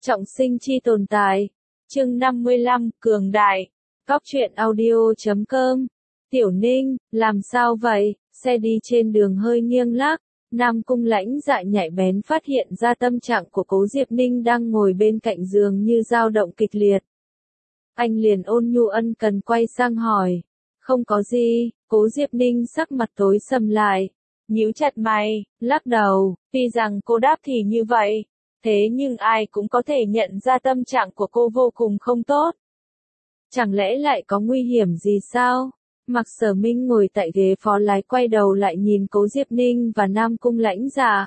Trọng sinh chi tồn tại. Chương 55, Cường Đại. Cóc truyện audio.com. Tiểu Ninh, làm sao vậy? Xe đi trên đường hơi nghiêng lắc. Nam Cung Lãnh Dạ nhạy bén phát hiện ra tâm trạng của Cố Diệp Ninh đang ngồi bên cạnh giường như dao động kịch liệt. Anh liền ôn nhu ân cần quay sang hỏi. Không có gì. Cố Diệp Ninh sắc mặt tối sầm lại. Nhíu chặt mày, lắc đầu. Tuy rằng cô đáp thì như vậy. Thế nhưng ai cũng có thể nhận ra tâm trạng của cô vô cùng không tốt. Chẳng lẽ lại có nguy hiểm gì sao? Mạc Sở Minh ngồi tại ghế phó lái quay đầu lại nhìn Cố Diệp Ninh và Nam Cung Lãnh Dạ.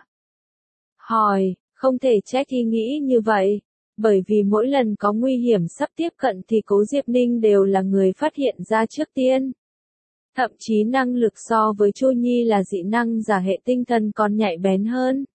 Hỏi, không thể trách ý nghĩ như vậy. Bởi vì mỗi lần có nguy hiểm sắp tiếp cận thì Cố Diệp Ninh đều là người phát hiện ra trước tiên. Thậm chí năng lực so với Chu Nhi là dị năng giả hệ tinh thần còn nhạy bén hơn.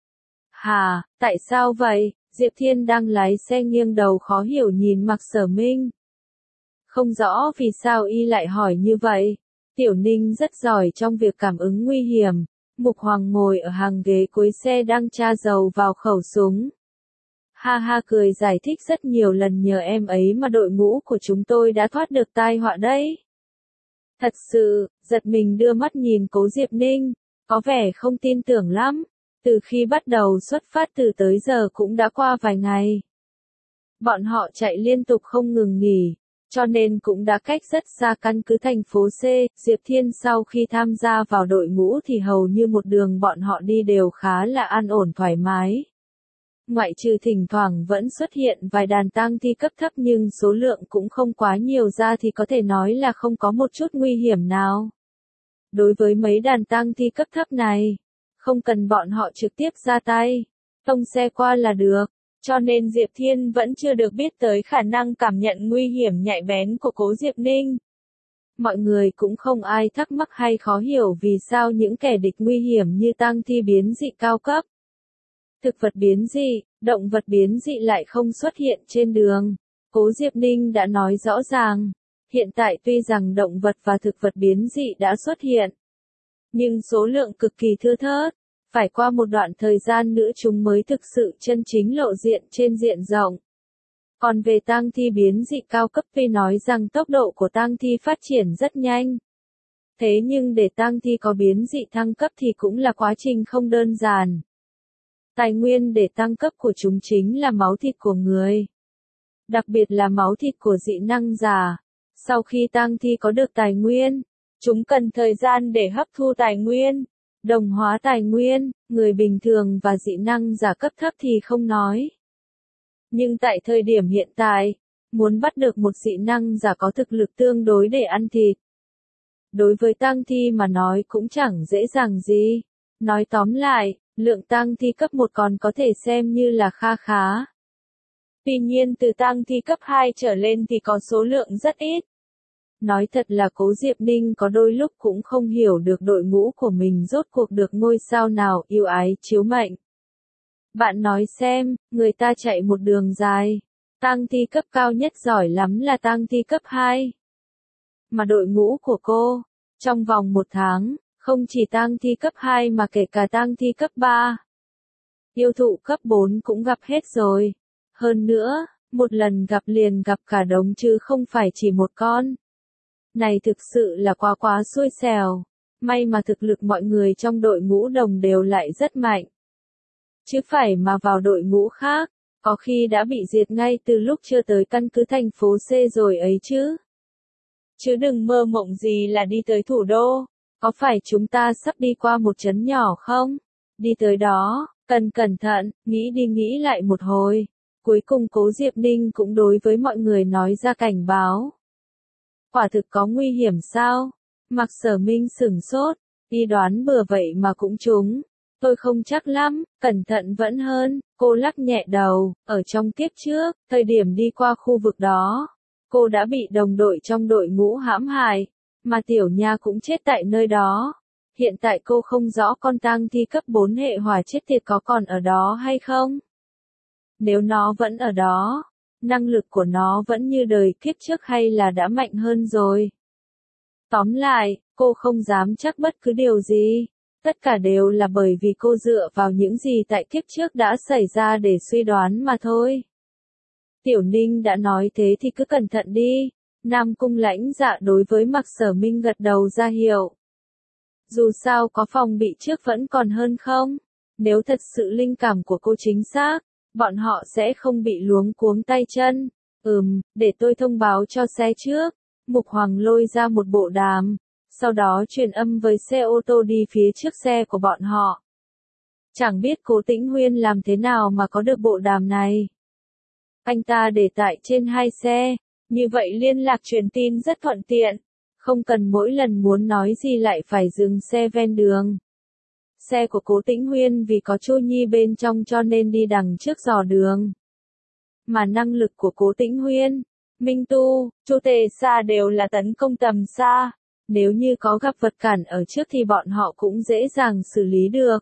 Hà, tại sao vậy? Diệp Thiên đang lái xe nghiêng đầu khó hiểu nhìn Mạc Sở Minh. Không rõ vì sao y lại hỏi như vậy. Tiểu Ninh rất giỏi trong việc cảm ứng nguy hiểm. Mục Hoàng ngồi ở hàng ghế cuối xe đang tra dầu vào khẩu súng. Ha ha cười giải thích rất nhiều lần nhờ em ấy mà đội ngũ của chúng tôi đã thoát được tai họa đấy. Thật sự, giật mình đưa mắt nhìn Cố Diệp Ninh, có vẻ không tin tưởng lắm. Từ khi bắt đầu xuất phát từ tới giờ cũng đã qua vài ngày. Bọn họ chạy liên tục không ngừng nghỉ, cho nên cũng đã cách rất xa căn cứ thành phố C. Diệp Thiên sau khi tham gia vào đội ngũ thì hầu như một đường bọn họ đi đều khá là an ổn thoải mái. Ngoại trừ thỉnh thoảng vẫn xuất hiện vài đàn tang thi cấp thấp nhưng số lượng cũng không quá nhiều ra thì có thể nói là không có một chút nguy hiểm nào. Đối với mấy đàn tang thi cấp thấp này, không cần bọn họ trực tiếp ra tay, tông xe qua là được, cho nên Diệp Thiên vẫn chưa được biết tới khả năng cảm nhận nguy hiểm nhạy bén của Cố Diệp Ninh. Mọi người cũng không ai thắc mắc hay khó hiểu vì sao những kẻ địch nguy hiểm như tang thi biến dị cao cấp, thực vật biến dị, động vật biến dị lại không xuất hiện trên đường. Cố Diệp Ninh đã nói rõ ràng, hiện tại tuy rằng động vật và thực vật biến dị đã xuất hiện, nhưng số lượng cực kỳ thưa thớt, phải qua một đoạn thời gian nữa chúng mới thực sự chân chính lộ diện trên diện rộng. Còn về tang thi biến dị cao cấp tuy nói rằng tốc độ của tang thi phát triển rất nhanh. Thế nhưng để tang thi có biến dị thăng cấp thì cũng là quá trình không đơn giản. Tài nguyên để tăng cấp của chúng chính là máu thịt của người. Đặc biệt là máu thịt của dị năng giả. Sau khi tang thi có được tài nguyên, chúng cần thời gian để hấp thu tài nguyên, đồng hóa tài nguyên, người bình thường và dị năng giả cấp thấp thì không nói. Nhưng tại thời điểm hiện tại, muốn bắt được một dị năng giả có thực lực tương đối để ăn thịt, đối với tang thi mà nói cũng chẳng dễ dàng gì. Nói tóm lại, lượng tang thi cấp 1 còn có thể xem như là kha khá. Tuy nhiên từ tang thi cấp 2 trở lên thì có số lượng rất ít. Nói thật là Cố Diệp Ninh có đôi lúc cũng không hiểu được đội ngũ của mình rốt cuộc được ngôi sao nào yêu ái chiếu mệnh. Bạn nói xem, người ta chạy một đường dài, tang thi cấp cao nhất giỏi lắm là tang thi cấp 2. Mà đội ngũ của cô, trong vòng 1 tháng, không chỉ tang thi cấp 2 mà kể cả tang thi cấp 3. Yêu thụ cấp 4 cũng gặp hết rồi. Hơn nữa, một lần gặp liền gặp cả đống chứ không phải chỉ một con. Này thực sự là quá xui xẻo. May mà thực lực mọi người trong đội ngũ đồng đều lại rất mạnh. Chứ phải mà vào đội ngũ khác, có khi đã bị diệt ngay từ lúc chưa tới căn cứ thành phố C rồi ấy chứ. Chứ đừng mơ mộng gì là đi tới thủ đô. Có phải chúng ta sắp đi qua một trấn nhỏ không? Đi tới đó, cần cẩn thận, nghĩ đi nghĩ lại một hồi. Cuối cùng Cố Diệp Ninh cũng đối với mọi người nói ra cảnh báo. Quả thực có nguy hiểm sao? Mạc Sở Minh sửng sốt, đi đoán bừa vậy mà cũng trúng. Tôi không chắc lắm, cẩn thận vẫn hơn. Cô lắc nhẹ đầu, ở trong kiếp trước, thời điểm đi qua khu vực đó, cô đã bị đồng đội trong đội ngũ hãm hại. Mà Tiểu Nha cũng chết tại nơi đó. Hiện tại cô không rõ con tang thi cấp 4 hệ hỏa chết tiệt có còn ở đó hay không? Nếu nó vẫn ở đó, năng lực của nó vẫn như đời kiếp trước hay là đã mạnh hơn rồi? Tóm lại, cô không dám chắc bất cứ điều gì. Tất cả đều là bởi vì cô dựa vào những gì tại kiếp trước đã xảy ra để suy đoán mà thôi. Tiểu Ninh đã nói thế thì cứ cẩn thận đi. Nam Cung Lãnh Dạ đối với Mạc Sở Minh gật đầu ra hiệu. Dù sao có phòng bị trước vẫn còn hơn không? Nếu thật sự linh cảm của cô chính xác, bọn họ sẽ không bị luống cuống tay chân. Để tôi thông báo cho xe trước. Mục Hoàng lôi ra một bộ đàm, sau đó truyền âm với xe ô tô đi phía trước xe của bọn họ. Chẳng biết Cố Tĩnh Huyên làm thế nào mà có được bộ đàm này. Anh ta để tại trên hai xe, như vậy liên lạc truyền tin rất thuận tiện, không cần mỗi lần muốn nói gì lại phải dừng xe ven đường. Xe của Cố Tĩnh Huyên vì có Chu Nhi bên trong cho nên đi đằng trước dò đường. Mà năng lực của Cố Tĩnh Huyên, Minh Tu, Chu Tề Sa đều là tấn công tầm xa. Nếu như có gặp vật cản ở trước thì bọn họ cũng dễ dàng xử lý được.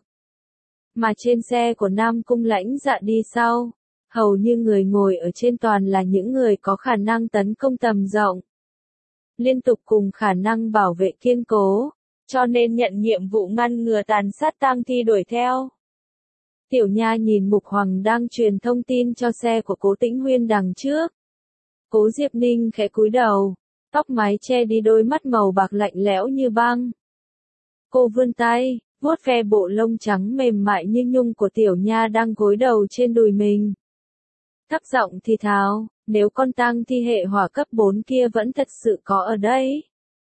Mà trên xe của Nam Cung Lãnh Dạ đi sau, hầu như người ngồi ở trên toàn là những người có khả năng tấn công tầm rộng. Liên tục cùng khả năng bảo vệ kiên cố, cho nên nhận nhiệm vụ ngăn ngừa tàn sát tang thi đuổi theo. Tiểu Nha nhìn Mục Hoàng đang truyền thông tin cho xe của Cố Tĩnh Huyên đằng trước. Cố Diệp Ninh khẽ cúi đầu, tóc mái che đi đôi mắt màu bạc lạnh lẽo như băng. Cô vươn tay, vuốt ve bộ lông trắng mềm mại như nhung của Tiểu Nha đang gối đầu trên đùi mình. Thấp giọng thì thào, nếu con tang thi hệ hỏa cấp 4 kia vẫn thật sự có ở đây.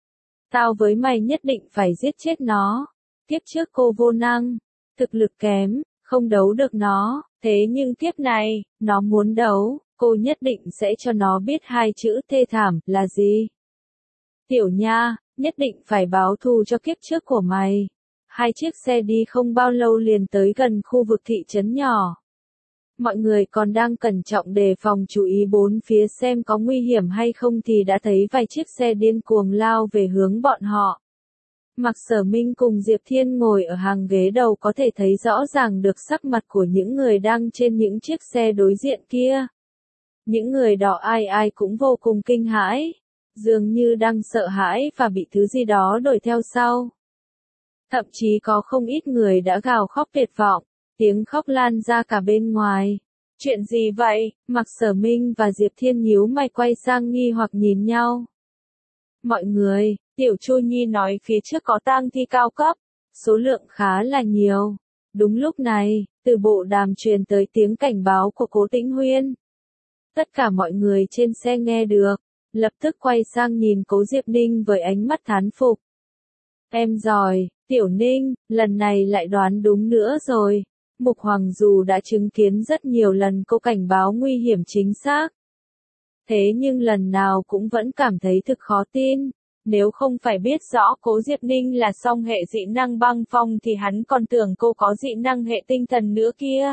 Tao với mày nhất định phải giết chết nó. Kiếp trước cô vô năng, thực lực kém, không đấu được nó, thế nhưng kiếp này, nó muốn đấu, cô nhất định sẽ cho nó biết hai chữ thê thảm là gì. Tiểu Nha, nhất định phải báo thù cho kiếp trước của mày. Hai chiếc xe đi không bao lâu liền tới gần khu vực thị trấn nhỏ. Mọi người còn đang cẩn trọng đề phòng chú ý bốn phía xem có nguy hiểm hay không thì đã thấy vài chiếc xe điên cuồng lao về hướng bọn họ. Mạc Sở Minh cùng Diệp Thiên ngồi ở hàng ghế đầu có thể thấy rõ ràng được sắc mặt của những người đang trên những chiếc xe đối diện kia. Những người đó ai ai cũng vô cùng kinh hãi, dường như đang sợ hãi và bị thứ gì đó đuổi theo sau. Thậm chí có không ít người đã gào khóc tuyệt vọng, tiếng khóc lan ra cả bên ngoài. Chuyện gì vậy? Mạc Sở Minh và Diệp Thiên nhíu mày quay sang nghi hoặc nhìn nhau. Mọi người, Tiểu Chu Nhi nói phía trước có tang thi cao cấp, số lượng khá là nhiều. Đúng lúc này, từ bộ đàm truyền tới tiếng cảnh báo của Cố Tĩnh Huyên. Tất cả mọi người trên xe nghe được, lập tức quay sang nhìn Cố Diệp Ninh với ánh mắt thán phục. Em giỏi, Tiểu Ninh, lần này lại đoán đúng nữa rồi. Mục Hoàng dù đã chứng kiến rất nhiều lần cô cảnh báo nguy hiểm chính xác. Thế nhưng lần nào cũng vẫn cảm thấy thực khó tin. Nếu không phải biết rõ Cố Diệp Ninh là song hệ dị năng băng phong thì hắn còn tưởng cô có dị năng hệ tinh thần nữa kia.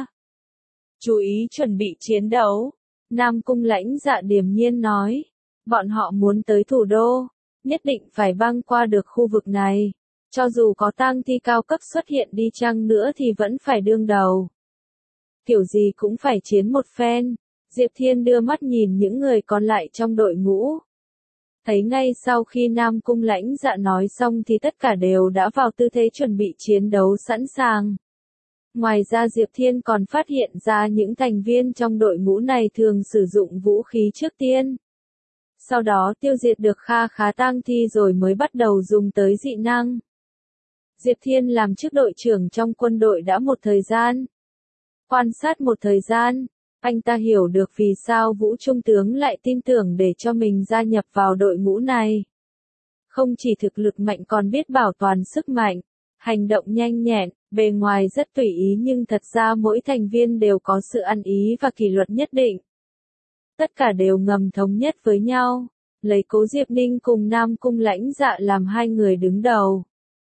Chú ý chuẩn bị chiến đấu. Nam Cung Lãnh Dạ điềm nhiên nói. Bọn họ muốn tới thủ đô, nhất định phải băng qua được khu vực này. Cho dù có tang thi cao cấp xuất hiện đi chăng nữa thì vẫn phải đương đầu. Kiểu gì cũng phải chiến một phen. Diệp Thiên đưa mắt nhìn những người còn lại trong đội ngũ. Thấy ngay sau khi Nam Cung Lãnh Dạ nói xong thì tất cả đều đã vào tư thế chuẩn bị chiến đấu sẵn sàng. Ngoài ra Diệp Thiên còn phát hiện ra những thành viên trong đội ngũ này thường sử dụng vũ khí trước tiên. Sau đó tiêu diệt được kha khá tang thi rồi mới bắt đầu dùng tới dị năng. Diệp Thiên làm chức đội trưởng trong quân đội đã một thời gian. Quan sát một thời gian, anh ta hiểu được vì sao Vũ Trung tướng lại tin tưởng để cho mình gia nhập vào đội ngũ này. Không chỉ thực lực mạnh còn biết bảo toàn sức mạnh, hành động nhanh nhẹn, bề ngoài rất tùy ý nhưng thật ra mỗi thành viên đều có sự ăn ý và kỷ luật nhất định. Tất cả đều ngầm thống nhất với nhau, lấy Cố Diệp Ninh cùng Nam Cung Lãnh Dạ làm hai người đứng đầu.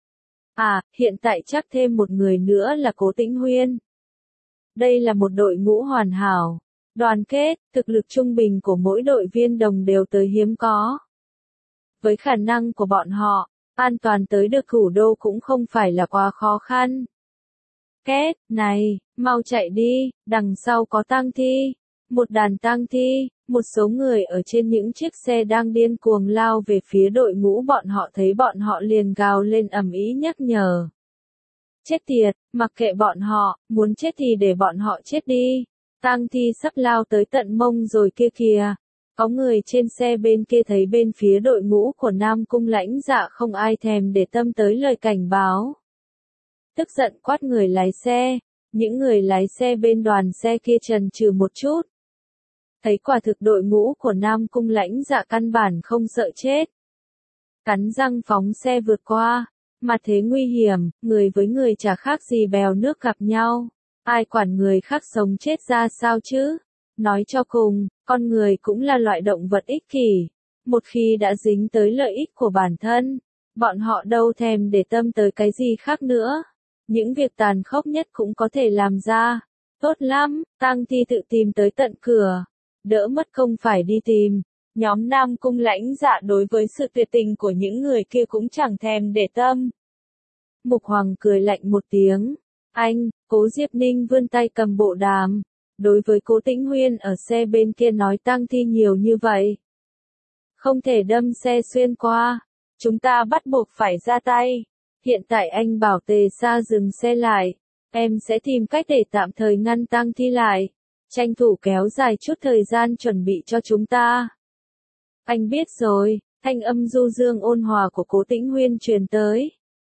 Hiện tại chắc thêm một người nữa là Cố Tĩnh Huyên. Đây là một đội ngũ hoàn hảo, đoàn kết, thực lực trung bình của mỗi đội viên đồng đều tới hiếm có. Với khả năng của bọn họ, an toàn tới được thủ đô cũng không phải là quá khó khăn. Két, này, mau chạy đi, đằng sau có tang thi. Một đàn tang thi, một số người ở trên những chiếc xe đang điên cuồng lao về phía đội ngũ bọn họ thấy bọn họ liền gào lên ầm ĩ nhắc nhở. Chết tiệt, mặc kệ bọn họ, muốn chết thì để bọn họ chết đi. Tang thi sắp lao tới tận mông rồi kia kìa. Có người trên xe bên kia thấy bên phía đội ngũ của Nam Cung Lãnh Dạ không ai thèm để tâm tới lời cảnh báo. Tức giận quát người lái xe, những người lái xe bên đoàn xe kia chần chừ một chút. Thấy quả thực đội ngũ của Nam Cung Lãnh Dạ căn bản không sợ chết. Cắn răng phóng xe vượt qua, mặt thế nguy hiểm, người với người chả khác gì bèo nước gặp nhau. Ai quản người khác sống chết ra sao chứ? Nói cho cùng, con người cũng là loại động vật ích kỷ. Một khi đã dính tới lợi ích của bản thân, bọn họ đâu thèm để tâm tới cái gì khác nữa. Những việc tàn khốc nhất cũng có thể làm ra. Tốt lắm, Tang Thi tự tìm tới tận cửa. Đỡ mất công phải đi tìm. Nhóm Nam Cung Lãnh Dạ đối với sự tuyệt tình của những người kia cũng chẳng thèm để tâm. Mục Hoàng cười lạnh một tiếng. Anh, Cố Diệp Ninh vươn tay cầm bộ đàm. Đối với Cố Tĩnh Huyên ở xe bên kia nói Tang Thi nhiều như vậy. Không thể đâm xe xuyên qua. Chúng ta bắt buộc phải ra tay. Hiện tại anh bảo Tề Sa dừng xe lại. Em sẽ tìm cách để tạm thời ngăn Tang Thi lại. Tranh thủ kéo dài chút thời gian chuẩn bị cho chúng ta. Anh biết rồi, thanh âm du dương ôn hòa của Cố Tĩnh Huyên truyền tới.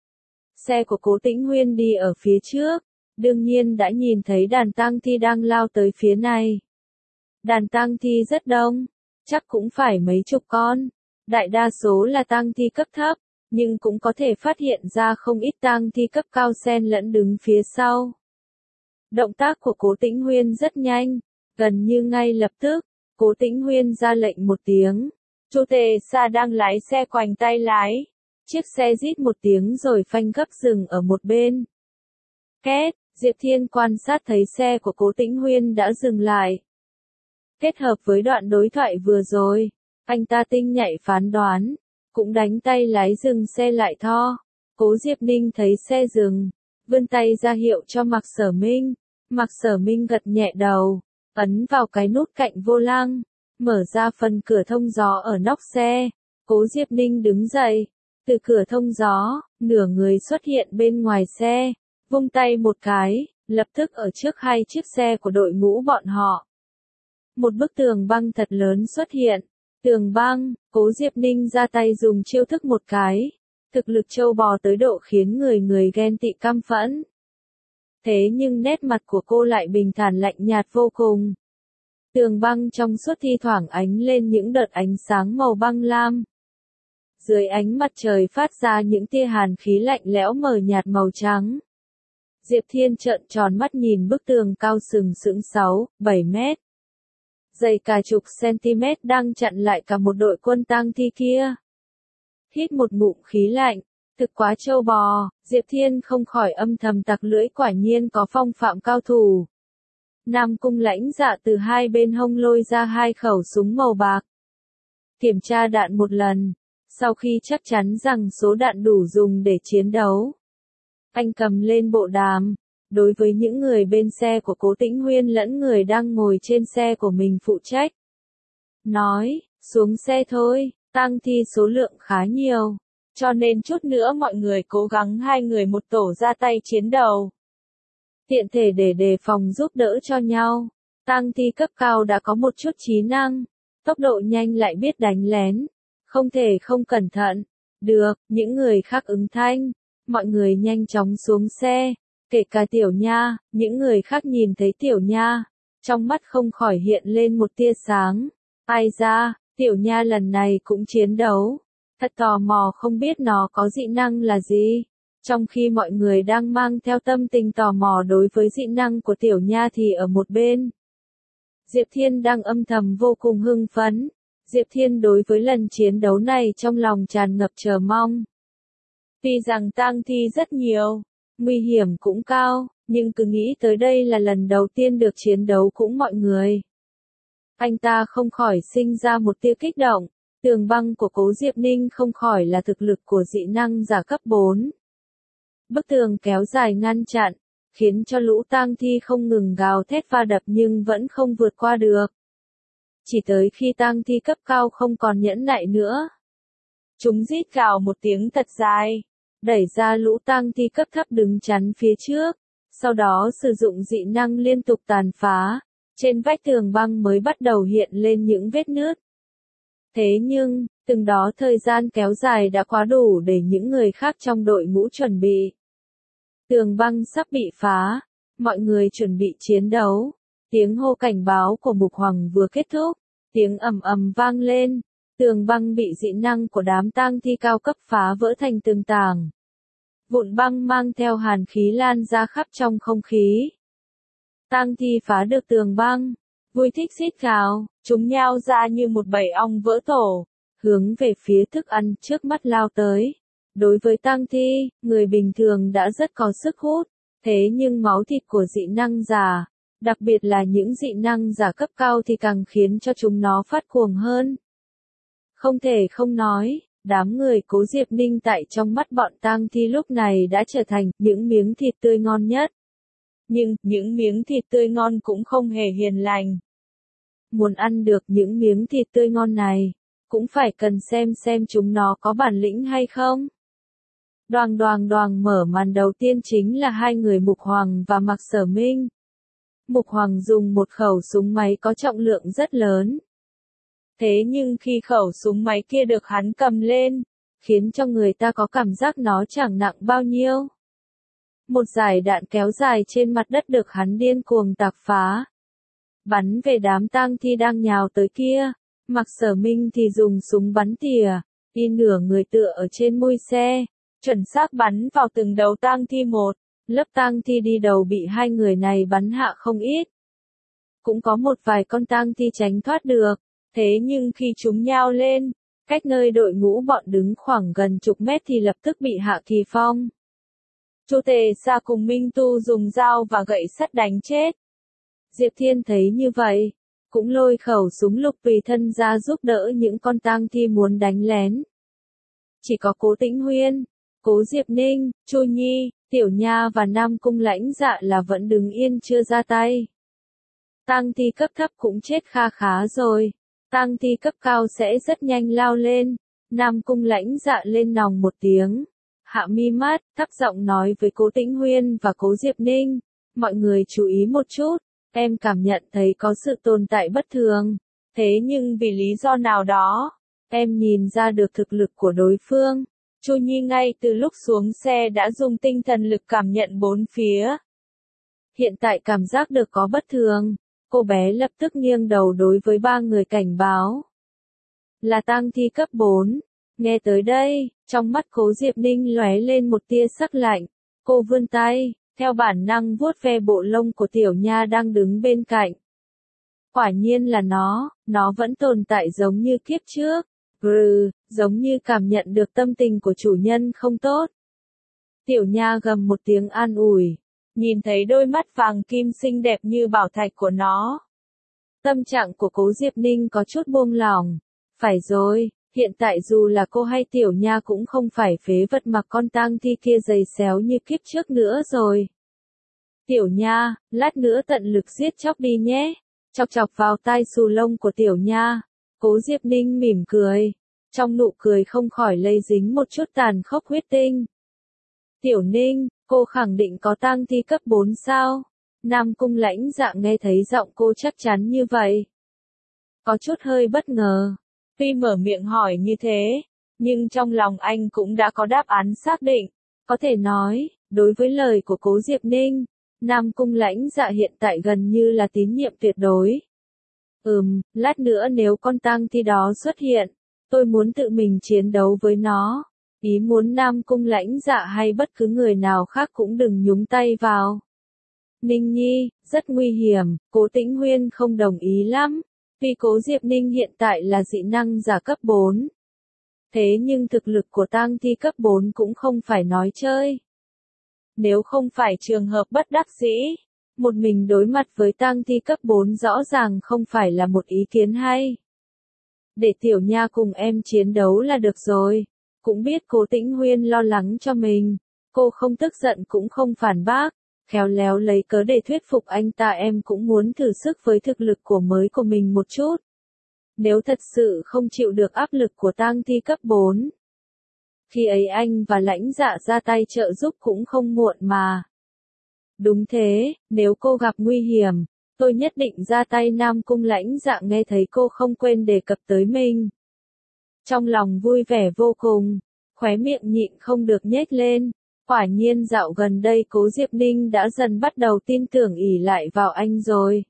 Xe của Cố Tĩnh Huyên đi ở phía trước, đương nhiên đã nhìn thấy đàn tang thi đang lao tới phía này. Đàn tang thi rất đông, chắc cũng phải mấy chục con. Đại đa số là tang thi cấp thấp, nhưng cũng có thể phát hiện ra không ít tang thi cấp cao xen lẫn đứng phía sau. Động tác của Cố Tĩnh Huyên rất nhanh, gần như ngay lập tức, Cố Tĩnh Huyên ra lệnh một tiếng. Chu Tề Sa đang lái xe khoành tay lái. Chiếc xe rít một tiếng rồi phanh gấp dừng ở một bên. Két, Diệp Thiên quan sát thấy xe của Cố Tĩnh Huyên đã dừng lại. Kết hợp với đoạn đối thoại vừa rồi, anh ta tinh nhạy phán đoán, cũng đánh tay lái dừng xe lại tho. Cố Diệp Ninh thấy xe dừng, vươn tay ra hiệu cho Mạc Sở Minh. Mạc Sở Minh gật nhẹ đầu, ấn vào cái nút cạnh vô lăng, mở ra phần cửa thông gió ở nóc xe. Cố Diệp Ninh đứng dậy, từ cửa thông gió, nửa người xuất hiện bên ngoài xe, vung tay một cái, lập tức ở trước hai chiếc xe của đội ngũ bọn họ. Một bức tường băng thật lớn xuất hiện. Tường băng, Cố Diệp Ninh ra tay dùng chiêu thức một cái. Thực lực trâu bò tới độ khiến người ghen tị căm phẫn. Thế nhưng nét mặt của cô lại bình thản lạnh nhạt vô cùng. Tường băng trong suốt thi thoảng ánh lên những đợt ánh sáng màu băng lam. Dưới ánh mặt trời phát ra những tia hàn khí lạnh lẽo mờ nhạt màu trắng. Diệp Thiên trợn tròn mắt nhìn bức tường cao sừng sững 6-7 mét. Dày cả chục cm đang chặn lại cả một đội quân tang thi kia. Hít một ngụm khí lạnh, thực quá trâu bò, Diệp Thiên không khỏi âm thầm tặc lưỡi, quả nhiên có phong phạm cao thủ. Nam Cung Lãnh Dạ từ hai bên hông lôi ra hai khẩu súng màu bạc. Kiểm tra đạn một lần, sau khi chắc chắn rằng số đạn đủ dùng để chiến đấu. Anh cầm lên bộ đàm, đối với những người bên xe của Cố Tĩnh Huyên lẫn người đang ngồi trên xe của mình phụ trách. Nói, xuống xe thôi, tang thi số lượng khá nhiều, cho nên chút nữa mọi người cố gắng hai người một tổ ra tay chiến đầu. Tiện thể để đề phòng giúp đỡ cho nhau. Tang thi cấp cao đã có một chút trí năng, tốc độ nhanh lại biết đánh lén, không thể không cẩn thận. Được, những người khác ứng thanh, mọi người nhanh chóng xuống xe, kể cả Tiểu Nha. Những người khác nhìn thấy Tiểu Nha, trong mắt không khỏi hiện lên một tia sáng. Ai ra, Tiểu Nha lần này cũng chiến đấu. Thật tò mò không biết nó có dị năng là gì. Trong khi mọi người đang mang theo tâm tình tò mò đối với dị năng của Tiểu Nha thì ở một bên, Diệp Thiên đang âm thầm vô cùng hưng phấn. Diệp Thiên đối với lần chiến đấu này trong lòng tràn ngập chờ mong. Tuy rằng tang thi rất nhiều, nguy hiểm cũng cao, nhưng cứ nghĩ tới đây là lần đầu tiên được chiến đấu cũng mọi người. Anh ta không khỏi sinh ra một tia kích động. Tường băng của Cố Diệp Ninh không khỏi là thực lực của dị năng giả cấp 4. Bức tường kéo dài ngăn chặn, khiến cho lũ tang thi không ngừng gào thét va đập nhưng vẫn không vượt qua được. Chỉ tới khi tang thi cấp cao không còn nhẫn nại nữa, chúng rít gào một tiếng thật dài, đẩy ra lũ tang thi cấp thấp đứng chắn phía trước, sau đó sử dụng dị năng liên tục tàn phá, Trên vách tường băng mới bắt đầu hiện lên những vết nứt. Thế nhưng, từng đó thời gian kéo dài đã quá đủ để những người khác trong đội ngũ chuẩn bị. Tường băng sắp bị phá, mọi người chuẩn bị chiến đấu. Tiếng hô cảnh báo của Mục Hoàng vừa kết thúc, tiếng ầm ầm vang lên, tường băng bị dị năng của đám tang thi cao cấp phá vỡ thành từng tảng. Vụn băng mang theo hàn khí lan ra khắp trong không khí. Tang thi phá được tường băng, vui thích rít gào, chúng nhao ra như một bầy ong vỡ tổ, hướng về phía thức ăn trước mắt lao tới. Đối với tang thi, người bình thường đã rất có sức hút, thế nhưng máu thịt của dị năng giả, đặc biệt là những dị năng giả cấp cao thì càng khiến cho chúng nó phát cuồng hơn. Không thể không nói, đám người Cố Diệp Ninh tại trong mắt bọn tang thi lúc này đã trở thành những miếng thịt tươi ngon nhất. Nhưng, những miếng thịt tươi ngon cũng không hề hiền lành. Muốn ăn được những miếng thịt tươi ngon này, cũng phải cần xem chúng nó có bản lĩnh hay không. Đoàng đoàng đoàng mở màn đầu tiên chính là hai người Mục Hoàng và Mạc Sở Minh. Mục Hoàng dùng một khẩu súng máy có trọng lượng rất lớn. Thế nhưng khi khẩu súng máy kia được hắn cầm lên, khiến cho người ta có cảm giác nó chẳng nặng bao nhiêu. Một dải đạn kéo dài trên mặt đất được hắn điên cuồng tạc phá. Bắn về đám tang thi đang nhào tới kia, Mạc Sở Minh thì dùng súng bắn tỉa, y nửa người tựa ở trên mui xe, chuẩn xác bắn vào từng đầu tang thi một. Lớp tang thi đi đầu bị hai người này bắn hạ không ít. Cũng có một vài con tang thi tránh thoát được, thế nhưng khi chúng nhao lên, cách nơi đội ngũ bọn đứng khoảng gần chục mét thì lập tức bị hạ kỳ phong. Chu Tề Sa cùng Minh Tu dùng dao và gậy sắt đánh chết. Diệp Thiên thấy như vậy, cũng lôi khẩu súng lục tùy thân ra giúp đỡ những con tang thi muốn đánh lén. Chỉ có Cố Tĩnh Huyên, Cố Diệp Ninh, Chu Nhi, Tiểu Nha và Nam Cung Lãnh Dạ là vẫn đứng yên chưa ra tay. Tang thi cấp thấp cũng chết kha khá rồi, tang thi cấp cao sẽ rất nhanh lao lên. Nam Cung Lãnh Dạ lên nòng một tiếng, hạ mi mắt, thấp giọng nói với Cố Tĩnh Huyên và Cố Diệp Ninh, mọi người chú ý một chút, em cảm nhận thấy có sự tồn tại bất thường, thế nhưng vì lý do nào đó, em nhìn ra được thực lực của đối phương. Chu Nhi ngay từ lúc xuống xe đã dùng tinh thần lực cảm nhận bốn phía. Hiện tại cảm giác được có bất thường, cô bé lập tức nghiêng đầu đối với ba người cảnh báo. Là tang thi cấp 4. Nghe tới đây, trong mắt Cố Diệp Ninh lóe lên một tia sắc lạnh. Cô vươn tay, theo bản năng vuốt ve bộ lông của Tiểu Nha đang đứng bên cạnh. Quả nhiên là nó vẫn tồn tại giống như kiếp trước. Giống như cảm nhận được tâm tình của chủ nhân không tốt. Tiểu Nha gầm một tiếng an ủi, nhìn thấy đôi mắt vàng kim xinh đẹp như bảo thạch của nó. Tâm trạng của Cố Diệp Ninh có chút buông lỏng. Phải rồi, hiện tại dù là cô hay Tiểu Nha cũng không phải phế vật mặc con tang thi kia giày xéo như kiếp trước nữa rồi. Tiểu Nha, lát nữa tận lực giết chóc đi nhé. Chọc chọc vào tai xù lông của Tiểu Nha. Cố Diệp Ninh mỉm cười, trong nụ cười không khỏi lây dính một chút tàn khốc huyết tinh. Tiểu Ninh, cô khẳng định có tang thi cấp 4 sao? Nam Cung Lãnh Dạ nghe thấy giọng cô chắc chắn như vậy. Có chút hơi bất ngờ. Tuy mở miệng hỏi như thế, nhưng trong lòng anh cũng đã có đáp án xác định. Có thể nói, đối với lời của Cố Diệp Ninh, Nam Cung Lãnh Dạ hiện tại gần như là tín nhiệm tuyệt đối. Lát nữa nếu con tang thi đó xuất hiện, tôi muốn tự mình chiến đấu với nó. Ý muốn Nam Cung Lãnh Dạ hay bất cứ người nào khác cũng đừng nhúng tay vào. Ninh Nhi, rất nguy hiểm, Cố Tĩnh Huyên không đồng ý lắm. Tuy Cố Diệp Ninh hiện tại là dị năng giả cấp 4. Thế nhưng thực lực của tang thi cấp 4 cũng không phải nói chơi. Nếu không phải trường hợp bất đắc dĩ, một mình đối mặt với tang thi cấp 4 rõ ràng không phải là một ý kiến hay. Để Tiểu Nha cùng em chiến đấu là được rồi. Cũng biết Cố Tĩnh Huyên lo lắng cho mình. Cô không tức giận cũng không phản bác. Khéo léo lấy cớ để thuyết phục anh ta em cũng muốn thử sức với thực lực của mình một chút. Nếu thật sự không chịu được áp lực của tang thi cấp 4. Khi ấy anh và Lãnh Dạ ra tay trợ giúp cũng không muộn mà. Đúng thế, nếu cô gặp nguy hiểm, tôi nhất định ra tay. Nam Cung Lãnh Dạ nghe thấy cô không quên đề cập tới mình. Trong lòng vui vẻ vô cùng, khóe miệng nhịn không được nhếch lên. Quả nhiên dạo gần đây Cố Diệp Ninh đã dần bắt đầu tin tưởng ỷ lại vào anh rồi.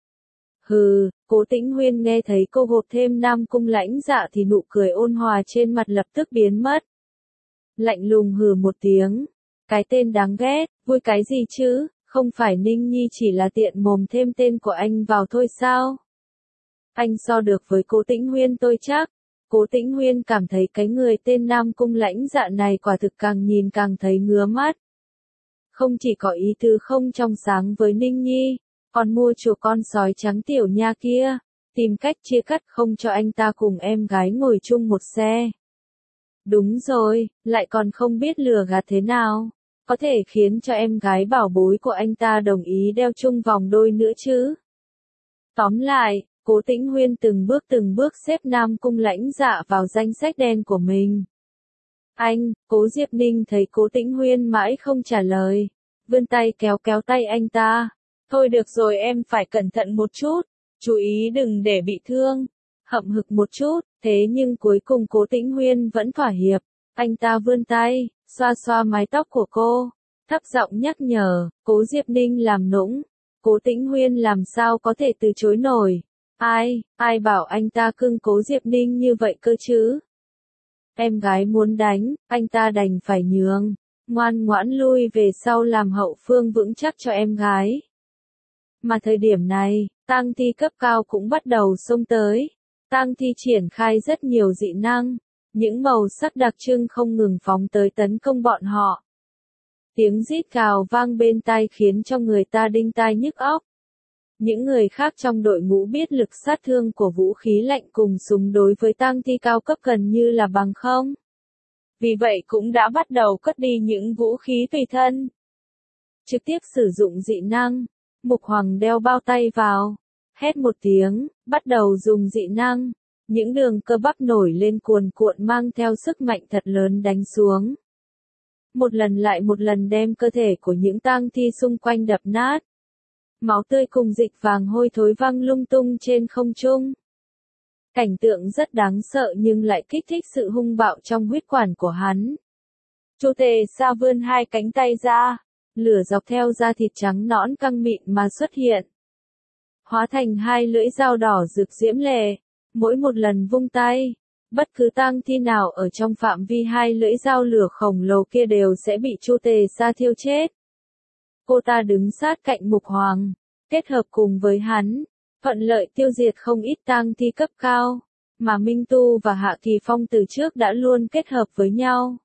Hừ, Cố Tĩnh Huyên nghe thấy cô gột thêm Nam Cung Lãnh Dạ thì nụ cười ôn hòa trên mặt lập tức biến mất. Lạnh lùng hừ một tiếng. Cái tên đáng ghét, vui cái gì chứ, không phải Ninh Nhi chỉ là tiện mồm thêm tên của anh vào thôi sao? Anh so được với Cố Tĩnh Huyên tôi chắc. Cố Tĩnh Huyên cảm thấy cái người tên Nam Cung Lãnh Dạ này quả thực càng nhìn càng thấy ngứa mắt. Không chỉ có ý tứ không trong sáng với Ninh Nhi, còn mua chuộc con sói trắng tiểu nha kia, tìm cách chia cắt không cho anh ta cùng em gái ngồi chung một xe. Đúng rồi, lại còn không biết lừa gạt thế nào, có thể khiến cho em gái bảo bối của anh ta đồng ý đeo chung vòng đôi nữa chứ. Tóm lại, Cố Tĩnh Huyên từng bước xếp Nam Cung Lãnh Dạ vào danh sách đen của mình. Anh, Cố Diệp Ninh thấy Cố Tĩnh Huyên mãi không trả lời, vươn tay kéo kéo tay anh ta. Thôi được rồi, em phải cẩn thận một chút, chú ý đừng để bị thương. Hậm hực một chút, thế nhưng cuối cùng Cố Tĩnh Huyên vẫn thỏa hiệp. Anh ta vươn tay, xoa xoa mái tóc của cô, thấp giọng nhắc nhở. Cố Diệp Ninh làm nũng, Cố Tĩnh Huyên làm sao có thể từ chối nổi. Ai bảo anh ta cưng Cố Diệp Ninh như vậy cơ chứ? Em gái muốn đánh, anh ta đành phải nhường, ngoan ngoãn lui về sau làm hậu phương vững chắc cho em gái. Mà thời điểm này, tang thi cấp cao cũng bắt đầu xông tới. Tang thi triển khai rất nhiều dị năng, những màu sắc đặc trưng không ngừng phóng tới tấn công bọn họ. Tiếng rít gào vang bên tai khiến cho người ta đinh tai nhức óc. Những người khác trong đội ngũ biết lực sát thương của vũ khí lạnh cùng súng đối với tang thi cao cấp gần như là bằng không. Vì vậy cũng đã bắt đầu cất đi những vũ khí tùy thân. Trực tiếp sử dụng dị năng, Mục Hoàng đeo bao tay vào, hét một tiếng, bắt đầu dùng dị năng. Những đường cơ bắp nổi lên cuồn cuộn mang theo sức mạnh thật lớn đánh xuống. Một lần lại một lần đem cơ thể của những tang thi xung quanh đập nát. Máu tươi cùng dịch vàng hôi thối văng lung tung trên không trung. Cảnh tượng rất đáng sợ nhưng lại kích thích sự hung bạo trong huyết quản của hắn. Chu Tề Sa vươn hai cánh tay ra, lửa dọc theo da thịt trắng nõn căng mịn mà xuất hiện. Hóa thành hai lưỡi dao đỏ rực diễm lệ, mỗi một lần vung tay, bất cứ tang thi nào ở trong phạm vi hai lưỡi dao lửa khổng lồ kia đều sẽ bị Chu Tề Sa thiêu chết. Cô ta đứng sát cạnh Mục Hoàng, kết hợp cùng với hắn, thuận lợi tiêu diệt không ít tang thi cấp cao, mà Minh Tu và Hạ Kỳ Phong từ trước đã luôn kết hợp với nhau.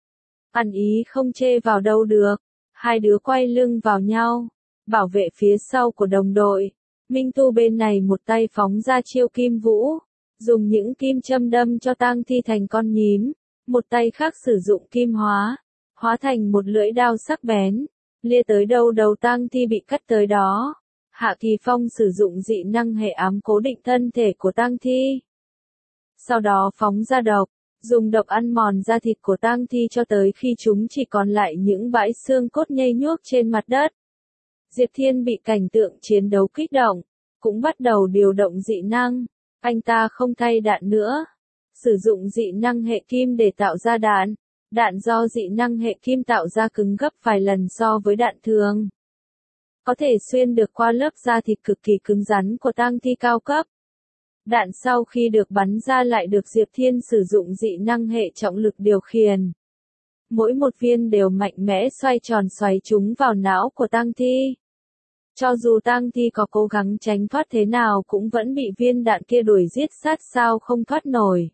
Ăn ý không chê vào đâu được, hai đứa quay lưng vào nhau, bảo vệ phía sau của đồng đội. Minh Tu bên này một tay phóng ra chiêu kim vũ, dùng những kim châm đâm cho tang thi thành con nhím, một tay khác sử dụng kim hóa, hóa thành một lưỡi đao sắc bén, lia tới đâu đầu tang thi bị cắt tới đó. Hạ Kỳ Phong sử dụng dị năng hệ ám cố định thân thể của tang thi. Sau đó phóng ra độc, dùng độc ăn mòn da thịt của tang thi cho tới khi chúng chỉ còn lại những bãi xương cốt nhây nhuốc trên mặt đất. Diệp Thiên bị cảnh tượng chiến đấu kích động, cũng bắt đầu điều động dị năng. Anh ta không thay đạn nữa, sử dụng dị năng hệ kim để tạo ra đạn. Đạn do dị năng hệ kim tạo ra cứng gấp vài lần so với đạn thường. Có thể xuyên được qua lớp da thịt cực kỳ cứng rắn của tang thi cao cấp. Đạn sau khi được bắn ra lại được Diệp Thiên sử dụng dị năng hệ trọng lực điều khiển. Mỗi một viên đều mạnh mẽ xoay tròn xoáy chúng vào não của tang thi. Cho dù tang thi có cố gắng tránh thoát thế nào cũng vẫn bị viên đạn kia đuổi giết sát sao không thoát nổi.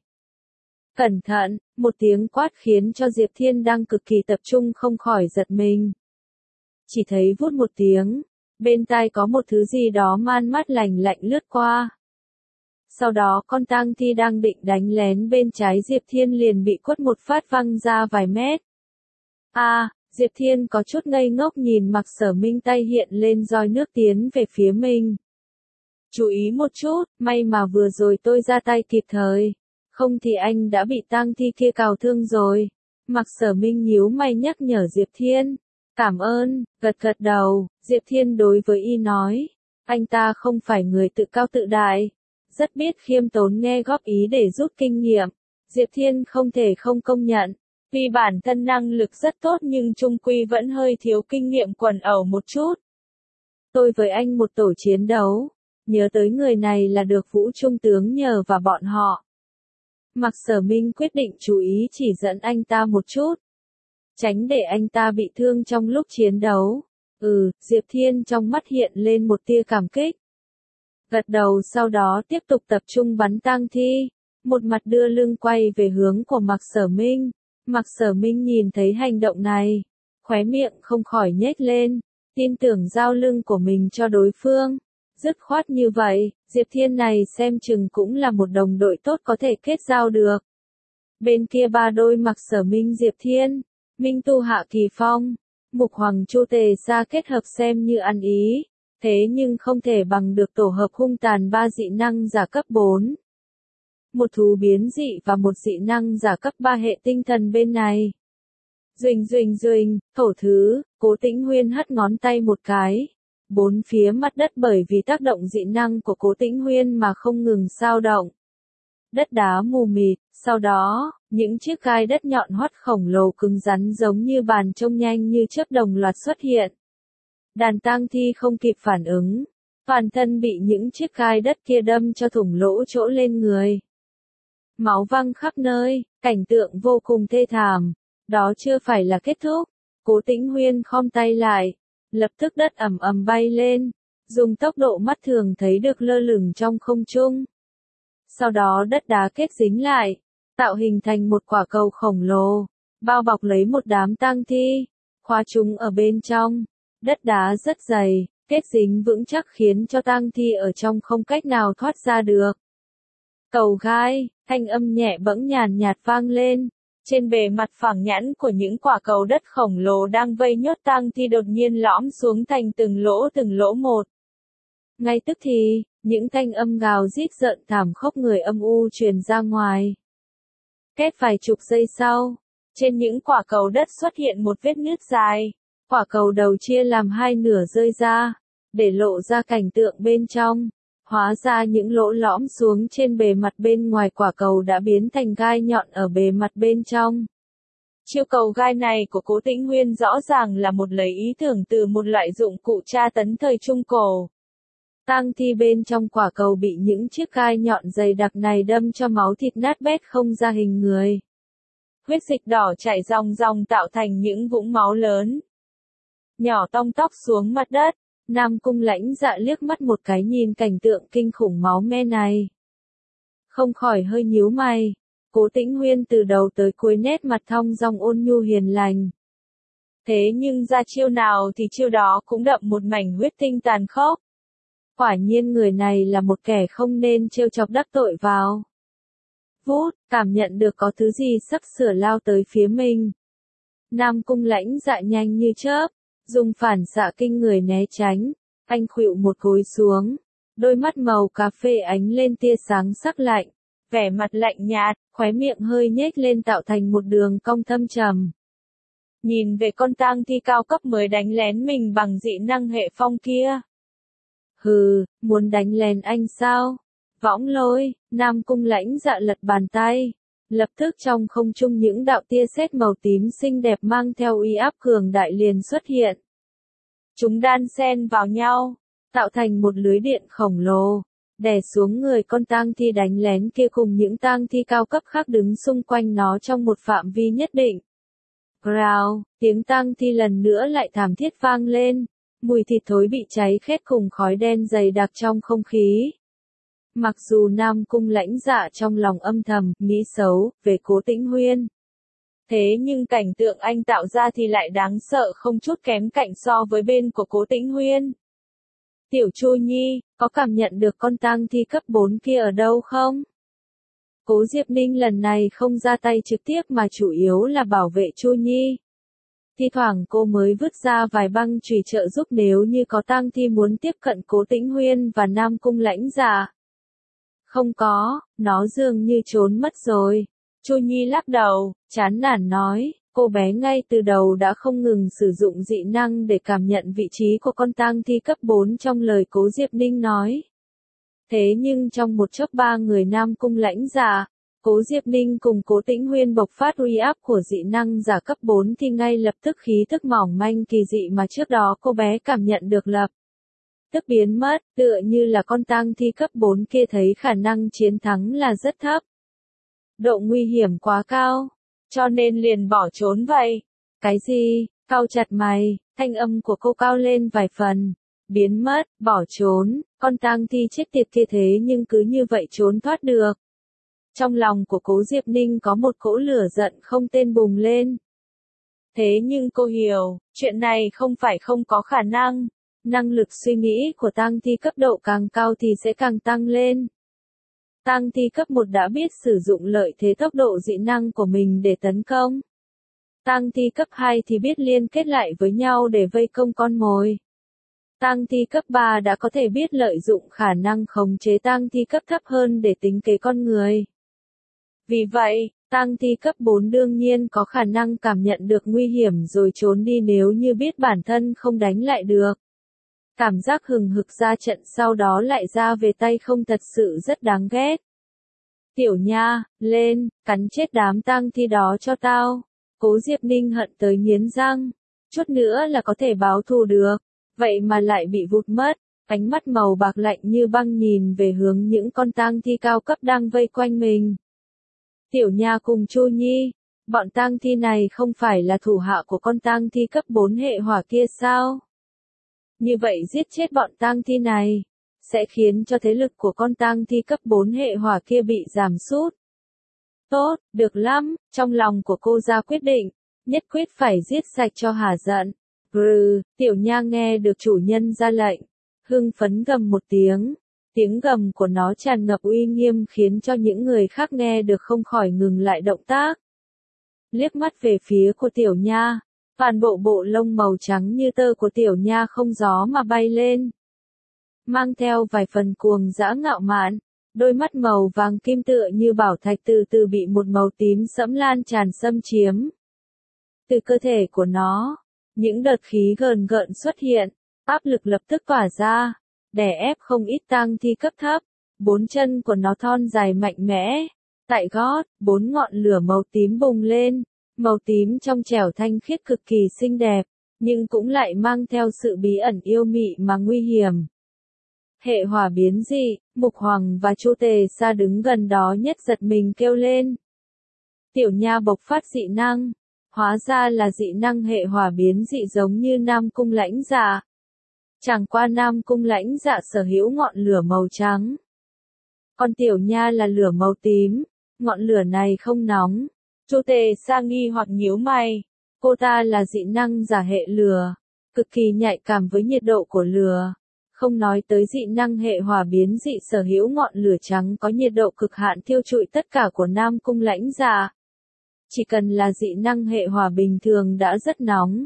Cẩn thận, một tiếng quát khiến cho Diệp Thiên đang cực kỳ tập trung không khỏi giật mình. Chỉ thấy vút một tiếng, bên tai có một thứ gì đó man mát lạnh lạnh lướt qua. Sau đó con tang thi đang định đánh lén bên trái Diệp Thiên liền bị quất một phát văng ra vài mét. Diệp Thiên có chút ngây ngốc nhìn Mạc Sở Minh tay hiện lên roi nước tiến về phía mình. Chú ý một chút, may mà vừa rồi tôi ra tay kịp thời. Không thì anh đã bị tang thi kia cào thương rồi. Mạc Sở Minh nhíu mày nhắc nhở Diệp Thiên. Cảm ơn, gật gật đầu, Diệp Thiên đối với y nói. Anh ta không phải người tự cao tự đại, rất biết khiêm tốn nghe góp ý để rút kinh nghiệm. Diệp Thiên không thể không công nhận, vì bản thân năng lực rất tốt nhưng chung quy vẫn hơi thiếu kinh nghiệm quần ẩu một chút. Tôi với anh một tổ chiến đấu, nhớ tới người này là được Vũ Trung tướng nhờ và bọn họ. Mạc Sở Minh quyết định chú ý chỉ dẫn anh ta một chút, tránh để anh ta bị thương trong lúc chiến đấu. Diệp Thiên trong mắt hiện lên một tia cảm kích. Gật đầu sau đó tiếp tục tập trung bắn tang thi, một mặt đưa lưng quay về hướng của Mạc Sở Minh. Mạc Sở Minh nhìn thấy hành động này, khóe miệng không khỏi nhếch lên, tin tưởng giao lưng của mình cho đối phương. Dứt khoát như vậy, Diệp Thiên này xem chừng cũng là một đồng đội tốt có thể kết giao được. Bên kia ba đôi Mạc Sở Minh Diệp Thiên, Minh Tu Hạ Kỳ Phong, Mục Hoàng Chu Tề Sa kết hợp xem như ăn ý, thế nhưng không thể bằng được tổ hợp hung tàn ba dị năng giả cấp 4. Một thú biến dị và một dị năng giả cấp 3 hệ tinh thần bên này. Duỳnh, thổ thứ, Cố Tĩnh Huyên hất ngón tay một cái. Bốn phía mặt đất bởi vì tác động dị năng của Cố Tĩnh Huyên mà không ngừng xao động. Đất đá mù mịt, sau đó, những chiếc gai đất nhọn hoắt khổng lồ cứng rắn giống như bàn trông nhanh như chớp đồng loạt xuất hiện. Đàn tang thi không kịp phản ứng, toàn thân bị những chiếc gai đất kia đâm cho thủng lỗ chỗ lên người. Máu văng khắp nơi, cảnh tượng vô cùng thê thảm. Đó chưa phải là kết thúc. Cố Tĩnh Huyên khom tay lại, lập tức đất ầm ầm bay lên, dùng tốc độ mắt thường thấy được lơ lửng trong không trung. Sau đó đất đá kết dính lại, tạo hình thành một quả cầu khổng lồ, bao bọc lấy một đám tang thi, khóa chúng ở bên trong. Đất đá rất dày, kết dính vững chắc khiến cho tang thi ở trong không cách nào thoát ra được. Cầu gai, thanh âm nhẹ bẫng nhàn nhạt vang lên. Trên bề mặt phẳng nhẵn của những quả cầu đất khổng lồ đang vây nhốt tang thi đột nhiên lõm xuống thành từng lỗ một. Ngay tức thì, những thanh âm gào rít rợn thảm khốc người âm u truyền ra ngoài. Kết vài chục giây sau, trên những quả cầu đất xuất hiện một vết nứt dài, quả cầu đầu chia làm hai nửa rơi ra, để lộ ra cảnh tượng bên trong. Hóa ra những lỗ lõm xuống trên bề mặt bên ngoài quả cầu đã biến thành gai nhọn ở bề mặt bên trong. Chiêu cầu gai này của Cố Tĩnh Huyên rõ ràng là một lấy ý tưởng từ một loại dụng cụ tra tấn thời Trung Cổ. Tang thi bên trong quả cầu bị những chiếc gai nhọn dày đặc này đâm cho máu thịt nát bét không ra hình người. Huyết dịch đỏ chảy ròng ròng tạo thành những vũng máu lớn. Nhỏ tong tóc xuống mặt đất. Nam Cung Lãnh Dạ liếc mắt một cái nhìn cảnh tượng kinh khủng máu me này. Không khỏi hơi nhíu mày. Cố Tĩnh Huyên từ đầu tới cuối nét mặt thong dong ôn nhu hiền lành. Thế nhưng ra chiêu nào thì chiêu đó cũng đậm một mảnh huyết tinh tàn khốc. Quả nhiên người này là một kẻ không nên trêu chọc đắc tội vào. Vút, cảm nhận được có thứ gì sắp sửa lao tới phía mình. Nam Cung Lãnh Dạ nhanh như chớp. Dùng phản xạ kinh người né tránh, anh khuỵu một gối xuống, đôi mắt màu cà phê ánh lên tia sáng sắc lạnh, vẻ mặt lạnh nhạt, khóe miệng hơi nhếch lên tạo thành một đường cong thâm trầm. Nhìn về con tang thi cao cấp mới đánh lén mình bằng dị năng hệ phong kia. Hừ, muốn đánh lén anh sao? Võng lôi, Nam Cung Lãnh Dạ lật bàn tay. Lập tức trong không trung những đạo tia sét màu tím xinh đẹp mang theo uy áp cường đại liền xuất hiện. Chúng đan xen vào nhau, tạo thành một lưới điện khổng lồ, đè xuống người con tang thi đánh lén kia cùng những tang thi cao cấp khác đứng xung quanh nó trong một phạm vi nhất định. Growl, tiếng tang thi lần nữa lại thảm thiết vang lên, mùi thịt thối bị cháy khét cùng khói đen dày đặc trong không khí. Mặc dù Nam Cung Lãnh Dạ trong lòng âm thầm, nghĩ xấu, về Cố Tĩnh Huyên. Thế nhưng cảnh tượng anh tạo ra thì lại đáng sợ không chút kém cạnh so với bên của Cố Tĩnh Huyên. Tiểu Chu Nhi, có cảm nhận được con tang thi cấp 4 kia ở đâu không? Cố Diệp Ninh lần này không ra tay trực tiếp mà chủ yếu là bảo vệ Chu Nhi. Thi thoảng cô mới vứt ra vài băng chùy trợ giúp nếu như có tang thi muốn tiếp cận Cố Tĩnh Huyên và Nam Cung Lãnh Dạ. Không có, nó dường như trốn mất rồi. Chu Nhi lắc đầu, chán nản nói, Cô bé ngay từ đầu đã không ngừng sử dụng dị năng để cảm nhận vị trí của con tang thi cấp 4 trong lời Cố Diệp Ninh nói. Thế nhưng trong một chốc ba người Nam Cung Lãnh giả, Cố Diệp Ninh cùng Cố Tĩnh Huyên bộc phát uy áp của dị năng giả cấp 4 thì ngay lập tức khí thức mỏng manh kỳ dị mà trước đó cô bé cảm nhận được lập tức biến mất, tựa như là con tang thi cấp 4 kia thấy khả năng chiến thắng là rất thấp. Độ nguy hiểm quá cao, cho nên liền bỏ trốn vậy. Cái gì? Cau chặt mày, thanh âm của cô cao lên vài phần. Biến mất, bỏ trốn, con tang thi chết tiệt kia thế nhưng cứ như vậy trốn thoát được. Trong lòng của Cố Diệp Ninh có một cỗ lửa giận không tên bùng lên. Thế nhưng cô hiểu, chuyện này không phải không có khả năng. Năng lực suy nghĩ của tang thi cấp độ càng cao thì sẽ càng tăng lên. Tang thi cấp 1 đã biết sử dụng lợi thế tốc độ dị năng của mình để tấn công. Tang thi cấp 2 thì biết liên kết lại với nhau để vây công con mồi. Tang thi cấp 3 đã có thể biết lợi dụng khả năng khống chế tang thi cấp thấp hơn để tính kế con người. Vì vậy, tang thi cấp 4 đương nhiên có khả năng cảm nhận được nguy hiểm rồi trốn đi nếu như biết bản thân không đánh lại được. Cảm giác hừng hực ra trận sau đó lại ra về tay không thật sự rất đáng ghét. Tiểu Nha, lên, cắn chết đám tang thi đó cho tao. Cố Diệp Ninh hận tới nghiến răng. Chút nữa là có thể báo thù được. Vậy mà lại bị vụt mất. Ánh mắt màu bạc lạnh như băng nhìn về hướng những con tang thi cao cấp đang vây quanh mình. Tiểu Nha cùng Chu Nhi, bọn tang thi này không phải là thủ hạ của con tang thi cấp 4 hệ hỏa kia sao? Như vậy giết chết bọn tang thi này, sẽ khiến cho thế lực của con tang thi cấp 4 hệ hỏa kia bị giảm sút. Tốt, được lắm, trong lòng của cô ra quyết định, nhất quyết phải giết sạch cho hả giận. Tiểu Nha nghe được chủ nhân ra lệnh, hưng phấn gầm một tiếng. Tiếng gầm của nó tràn ngập uy nghiêm khiến cho những người khác nghe được không khỏi ngừng lại động tác. Liếc mắt về phía của Tiểu Nha, toàn bộ bộ lông màu trắng như tơ của Tiểu Nha không gió mà bay lên. Mang theo vài phần cuồng dã ngạo mạn, đôi mắt màu vàng kim tựa như bảo thạch từ từ bị một màu tím sẫm lan tràn xâm chiếm. Từ cơ thể của nó, những đợt khí gờn gợn xuất hiện, áp lực lập tức tỏa ra, đè ép không ít tang thi cấp thấp. Bốn chân của nó thon dài mạnh mẽ, tại gót, bốn ngọn lửa màu tím bùng lên, màu tím trong trẻo thanh khiết cực kỳ xinh đẹp, nhưng cũng lại mang theo sự bí ẩn yêu mị mà nguy hiểm. Hệ hỏa biến dị, Mục Hoàng và Chu Tề Sa đứng gần đó nhất giật mình kêu lên. Tiểu Nha bộc phát dị năng, hóa ra là dị năng hệ hỏa biến dị giống như Nam Cung Lãnh Dạ. Chẳng qua Nam Cung Lãnh Dạ sở hữu ngọn lửa màu trắng. Còn Tiểu Nha là lửa màu tím, ngọn lửa này không nóng. Chu Tề Sa nghi hoặc nhíu mày, cô ta là dị năng giả hệ lửa, cực kỳ nhạy cảm với nhiệt độ của lửa. Không nói tới dị năng hệ hỏa biến dị sở hữu ngọn lửa trắng có nhiệt độ cực hạn thiêu trụi tất cả của Nam Cung Lãnh Dạ. Chỉ cần là dị năng hệ hỏa bình thường đã rất nóng.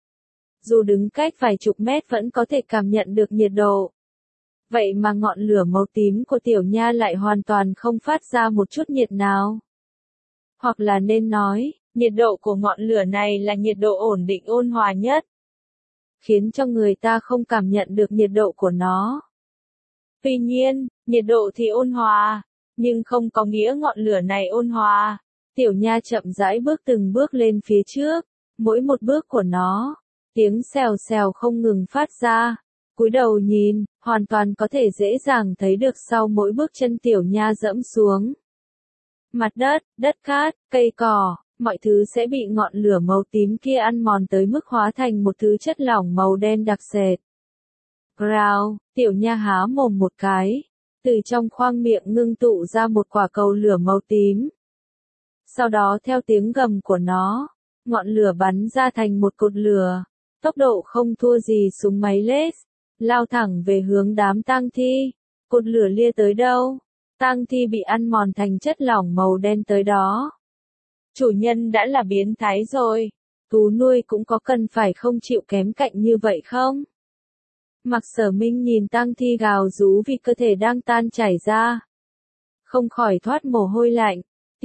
Dù đứng cách vài chục mét vẫn có thể cảm nhận được nhiệt độ. Vậy mà ngọn lửa màu tím của Tiểu Nha lại hoàn toàn không phát ra một chút nhiệt nào. Hoặc là nên nói, nhiệt độ của ngọn lửa này là nhiệt độ ổn định ôn hòa nhất. Khiến cho người ta không cảm nhận được nhiệt độ của nó. Tuy nhiên, nhiệt độ thì ôn hòa, nhưng không có nghĩa ngọn lửa này ôn hòa. Tiểu Nha chậm rãi bước từng bước lên phía trước, mỗi một bước của nó, tiếng xèo xèo không ngừng phát ra. Cúi đầu nhìn, hoàn toàn có thể dễ dàng thấy được sau mỗi bước chân Tiểu Nha dẫm xuống. Mặt đất, đất cát, cây cỏ, mọi thứ sẽ bị ngọn lửa màu tím kia ăn mòn tới mức hóa thành một thứ chất lỏng màu đen đặc sệt. Growl, Tiểu Nha há mồm một cái, từ trong khoang miệng ngưng tụ ra một quả cầu lửa màu tím. Sau đó theo tiếng gầm của nó, ngọn lửa bắn ra thành một cột lửa, tốc độ không thua gì súng máy laser, lao thẳng về hướng đám tang thi. Cột lửa lia tới đâu, tang thi bị ăn mòn thành chất lỏng màu đen tới đó. Chủ nhân đã là biến thái rồi, thú nuôi cũng có cần phải không chịu kém cạnh như vậy không? Mạc Sở Minh nhìn tang thi gào rú vì cơ thể đang tan chảy ra, không khỏi thoát mồ hôi lạnh.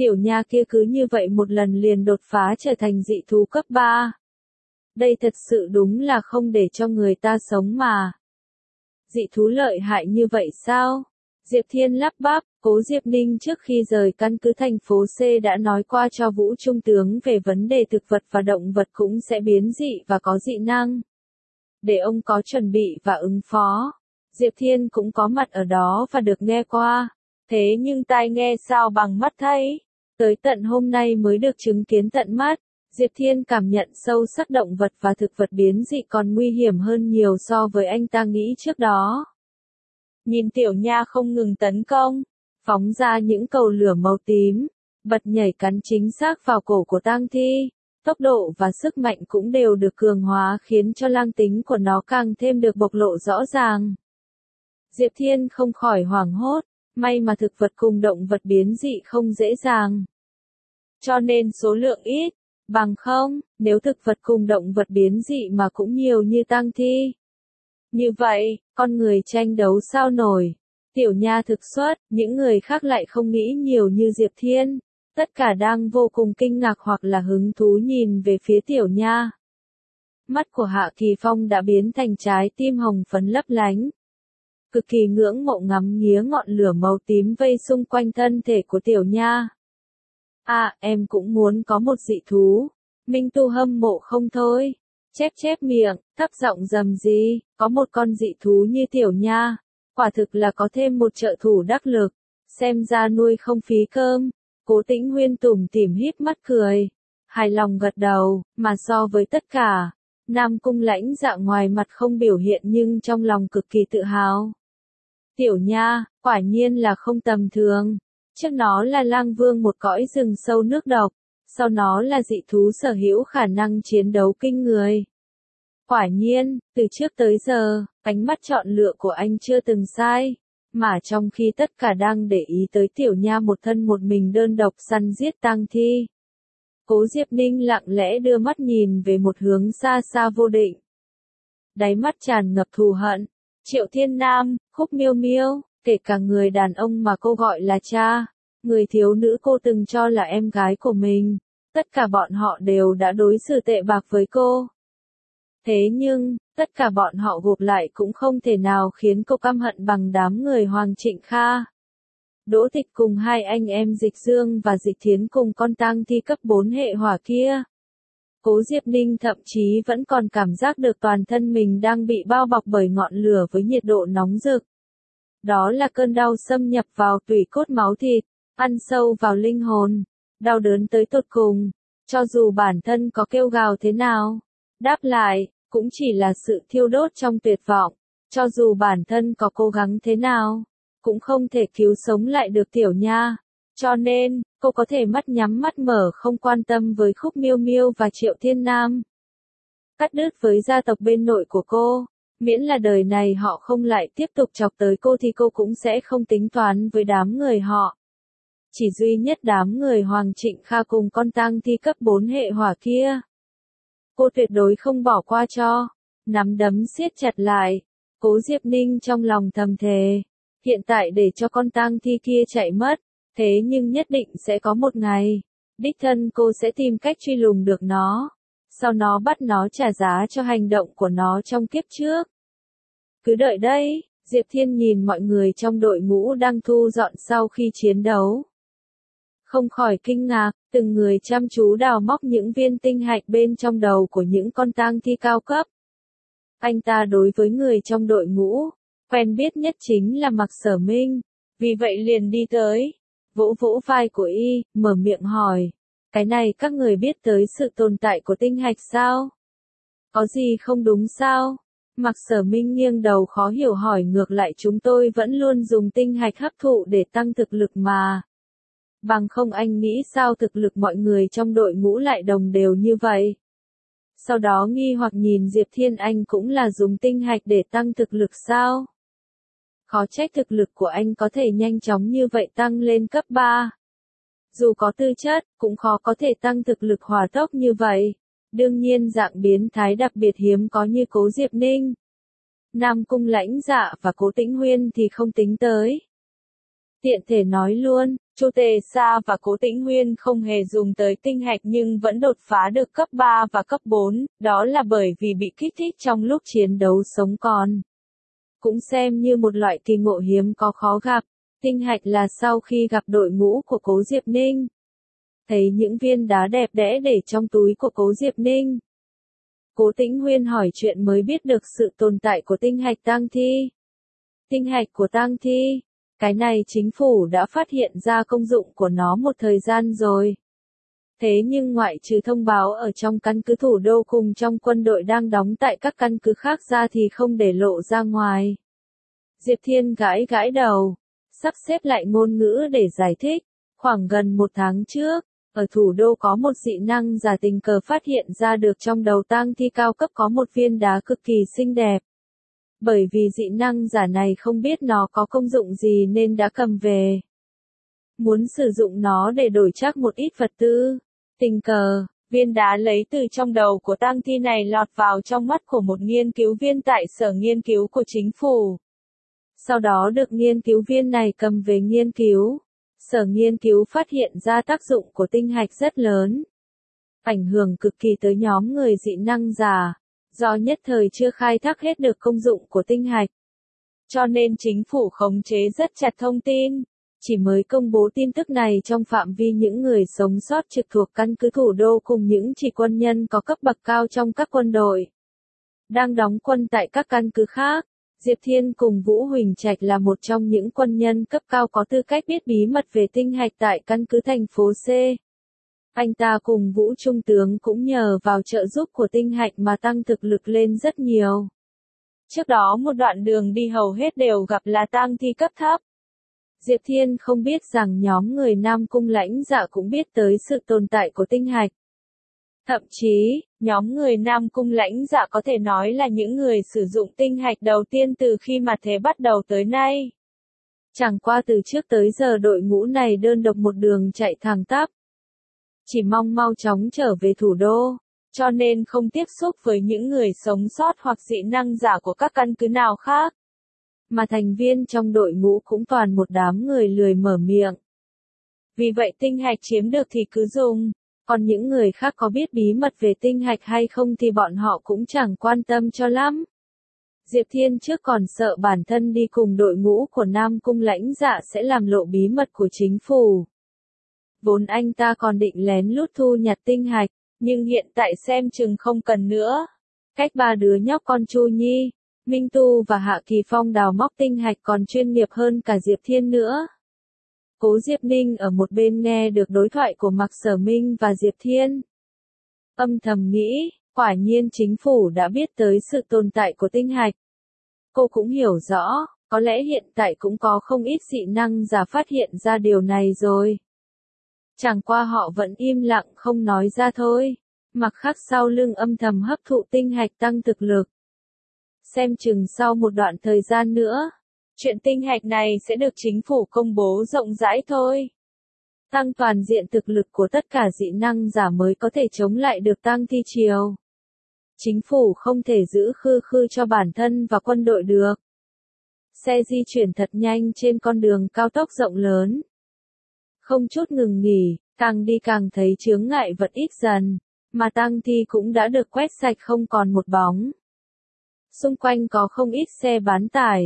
Tiểu nha kia cứ như vậy một lần liền đột phá trở thành dị thú cấp 3. Đây thật sự đúng là không để cho người ta sống mà. Dị thú lợi hại như vậy sao? Diệp Thiên lắp bắp, Cố Diệp Ninh trước khi rời căn cứ thành phố C đã nói qua cho Vũ Trung tướng về vấn đề thực vật và động vật cũng sẽ biến dị và có dị năng. Để ông có chuẩn bị và ứng phó. Diệp Thiên cũng có mặt ở đó và được nghe qua. Thế nhưng tai nghe sao bằng mắt thấy. Tới tận hôm nay mới được chứng kiến tận mắt. Diệp Thiên cảm nhận sâu sắc động vật và thực vật biến dị còn nguy hiểm hơn nhiều so với anh ta nghĩ trước đó. Nhìn tiểu nha không ngừng tấn công, phóng ra những cầu lửa màu tím, bật nhảy cắn chính xác vào cổ của tang thi. Tốc độ và sức mạnh cũng đều được cường hóa khiến cho lang tính của nó càng thêm được bộc lộ rõ ràng. Diệp Thiên không khỏi hoảng hốt, may mà thực vật cùng động vật biến dị không dễ dàng. Cho nên số lượng ít, bằng không, nếu thực vật cùng động vật biến dị mà cũng nhiều như tang thi. Như vậy, con người tranh đấu sao nổi. Tiểu nha thực xuất, những người khác lại không nghĩ nhiều như Diệp Thiên. Tất cả đang vô cùng kinh ngạc hoặc là hứng thú nhìn về phía tiểu nha. Mắt của Hạ Kỳ Phong đã biến thành trái tim hồng phấn lấp lánh. Cực kỳ ngưỡng mộ ngắm nghía ngọn lửa màu tím vây xung quanh thân thể của tiểu nha. À, em cũng muốn có một dị thú. Minh Tu hâm mộ không thôi. Chép miệng, thấp giọng rầm rì, có một con dị thú như tiểu nha. Quả thực là có thêm một trợ thủ đắc lực. Xem ra nuôi không phí cơm. Cố Tĩnh Huyên tủm tỉm híp mắt cười. Hài lòng gật đầu, mà so với tất cả. Nam Cung Lãnh Dạ ngoài mặt không biểu hiện nhưng trong lòng cực kỳ tự hào. Tiểu nha, quả nhiên là không tầm thường. Trước nó là lang vương một cõi rừng sâu nước độc. Sau nó là dị thú sở hữu khả năng chiến đấu kinh người. Quả nhiên, từ trước tới giờ, ánh mắt chọn lựa của anh chưa từng sai. Mà trong khi tất cả đang để ý tới tiểu nha một thân một mình đơn độc săn giết tang thi. Cố Diệp Ninh lặng lẽ đưa mắt nhìn về một hướng xa xa vô định. Đáy mắt tràn ngập thù hận. Triệu Thiên Nam, Khúc Miêu Miêu, kể cả người đàn ông mà cô gọi là cha, người thiếu nữ cô từng cho là em gái của mình, tất cả bọn họ đều đã đối xử tệ bạc với cô. Thế nhưng, tất cả bọn họ gộp lại cũng không thể nào khiến cô căm hận bằng đám người Hoàng Trịnh Kha. Đỗ Tịch cùng hai anh em Dịch Dương và Dịch Thiến cùng con tang thi cấp 4 hệ hỏa kia. Cố Diệp Ninh thậm chí vẫn còn cảm giác được toàn thân mình đang bị bao bọc bởi ngọn lửa với nhiệt độ nóng rực. Đó là cơn đau xâm nhập vào tủy cốt máu thịt, ăn sâu vào linh hồn, đau đớn tới tột cùng. Cho dù bản thân có kêu gào thế nào, đáp lại, cũng chỉ là sự thiêu đốt trong tuyệt vọng. Cho dù bản thân có cố gắng thế nào, cũng không thể cứu sống lại được tiểu nha. Cho nên, cô có thể mắt nhắm mắt mở không quan tâm với Khúc Miêu Miêu và Triệu Thiên Nam. Cắt đứt với gia tộc bên nội của cô, miễn là đời này họ không lại tiếp tục chọc tới cô thì cô cũng sẽ không tính toán với đám người họ. Chỉ duy nhất đám người Hoàng Trịnh Kha cùng con tang thi cấp 4 hệ hỏa kia. Cô tuyệt đối không bỏ qua cho. Nắm đấm siết chặt lại. Cố Diệp Ninh trong lòng thầm thề. Hiện tại để cho con tang thi kia chạy mất. Thế nhưng nhất định sẽ có một ngày. Đích thân cô sẽ tìm cách truy lùng được nó. Sau nó bắt nó trả giá cho hành động của nó trong kiếp trước. Cứ đợi đây. Diệp Thiên nhìn mọi người trong đội ngũ đang thu dọn sau khi chiến đấu. Không khỏi kinh ngạc, từng người chăm chú đào móc những viên tinh hạch bên trong đầu của những con tang thi cao cấp. Anh ta đối với người trong đội ngũ, quen biết nhất chính là Mạc Sở Minh, vì vậy liền đi tới, vỗ vỗ vai của y, mở miệng hỏi, cái này các người biết tới sự tồn tại của tinh hạch sao? Có gì không đúng sao? Mạc Sở Minh nghiêng đầu khó hiểu hỏi ngược lại chúng tôi vẫn luôn dùng tinh hạch hấp thụ để tăng thực lực mà. Bằng không anh nghĩ sao thực lực mọi người trong đội ngũ lại đồng đều như vậy? Sau đó nghi hoặc nhìn Diệp Thiên anh cũng là dùng tinh hạch để tăng thực lực sao? Khó trách thực lực của anh có thể nhanh chóng như vậy tăng lên cấp 3. Dù có tư chất, cũng khó có thể tăng thực lực hỏa tốc như vậy. Đương nhiên dạng biến thái đặc biệt hiếm có như Cố Diệp Ninh. Nam Cung Lãnh Dạ và Cố Tĩnh Huyên thì không tính tới. Tiện thể nói luôn, Chu Tề Sa và Cố Tĩnh Huyên không hề dùng tới tinh hạch nhưng vẫn đột phá được cấp 3 và cấp 4, đó là bởi vì bị kích thích trong lúc chiến đấu sống còn. Cũng xem như một loại kỳ ngộ hiếm có khó gặp. Tinh hạch là sau khi gặp đội ngũ của Cố Diệp Ninh. Thấy những viên đá đẹp đẽ để trong túi của Cố Diệp Ninh. Cố Tĩnh Huyên hỏi chuyện mới biết được sự tồn tại của tinh hạch tang thi. Tinh hạch của tang thi. Cái này chính phủ đã phát hiện ra công dụng của nó một thời gian rồi. Thế nhưng ngoại trừ thông báo ở trong căn cứ thủ đô cùng trong quân đội đang đóng tại các căn cứ khác ra thì không để lộ ra ngoài. Diệp Thiên gãi gãi đầu, sắp xếp lại ngôn ngữ để giải thích. Khoảng gần 1 tháng trước, ở thủ đô có một dị năng giả tình cờ phát hiện ra được trong đầu tang thi cao cấp có một viên đá cực kỳ xinh đẹp. Bởi vì dị năng giả này không biết nó có công dụng gì nên đã cầm về. Muốn sử dụng nó để đổi trác một ít vật tư. Tình cờ, viên đá lấy từ trong đầu của tang thi này lọt vào trong mắt của một nghiên cứu viên tại sở nghiên cứu của chính phủ. Sau đó được nghiên cứu viên này cầm về nghiên cứu. Sở nghiên cứu phát hiện ra tác dụng của tinh hạch rất lớn. Ảnh hưởng cực kỳ tới nhóm người dị năng giả. Do nhất thời chưa khai thác hết được công dụng của tinh hạch. Cho nên chính phủ khống chế rất chặt thông tin. Chỉ mới công bố tin tức này trong phạm vi những người sống sót trực thuộc căn cứ thủ đô cùng những chỉ quân nhân có cấp bậc cao trong các quân đội. Đang đóng quân tại các căn cứ khác. Diệp Thiên cùng Vũ Huỳnh Trạch là một trong những quân nhân cấp cao có tư cách biết bí mật về tinh hạch tại căn cứ thành phố C. Anh ta cùng Vũ Trung tướng cũng nhờ vào trợ giúp của tinh hạch mà tăng thực lực lên rất nhiều. Trước đó một đoạn đường đi hầu hết đều gặp là tang thi cấp thấp. Diệp Thiên không biết rằng nhóm người Nam Cung Lãnh Dạ cũng biết tới sự tồn tại của tinh hạch. Thậm chí, nhóm người Nam Cung Lãnh Dạ có thể nói là những người sử dụng tinh hạch đầu tiên từ khi mà thế bắt đầu tới nay. Chẳng qua từ trước tới giờ đội ngũ này đơn độc một đường chạy thẳng tắp. Chỉ mong mau chóng trở về thủ đô, cho nên không tiếp xúc với những người sống sót hoặc dị năng giả của các căn cứ nào khác. Mà thành viên trong đội ngũ cũng toàn một đám người lười mở miệng. Vì vậy tinh hạch chiếm được thì cứ dùng, còn những người khác có biết bí mật về tinh hạch hay không thì bọn họ cũng chẳng quan tâm cho lắm. Diệp Thiên trước còn sợ bản thân đi cùng đội ngũ của Nam Cung Lãnh Dạ sẽ làm lộ bí mật của chính phủ. Vốn anh ta còn định lén lút thu nhặt tinh hạch, nhưng hiện tại xem chừng không cần nữa. Cách 3 đứa nhóc con Chu Nhi, Minh Tu và Hạ Kỳ Phong đào móc tinh hạch còn chuyên nghiệp hơn cả Diệp Thiên nữa. Cố Diệp Ninh ở một bên nghe được đối thoại của Mạc Sở Minh và Diệp Thiên. Âm thầm nghĩ, quả nhiên chính phủ đã biết tới sự tồn tại của tinh hạch. Cô cũng hiểu rõ, có lẽ hiện tại cũng có không ít dị năng giả phát hiện ra điều này rồi. Chẳng qua họ vẫn im lặng không nói ra thôi. Mặc khắc sau lưng âm thầm hấp thụ tinh hạch tăng thực lực. Xem chừng sau một đoạn thời gian nữa, chuyện tinh hạch này sẽ được chính phủ công bố rộng rãi thôi. Tăng toàn diện thực lực của tất cả dị năng giả mới có thể chống lại được tang thi triều. Chính phủ không thể giữ khư khư cho bản thân và quân đội được. Xe di chuyển thật nhanh trên con đường cao tốc rộng lớn. Không chút ngừng nghỉ, càng đi càng thấy chướng ngại vật ít dần, mà tang thi cũng đã được quét sạch không còn một bóng. Xung quanh có không ít xe bán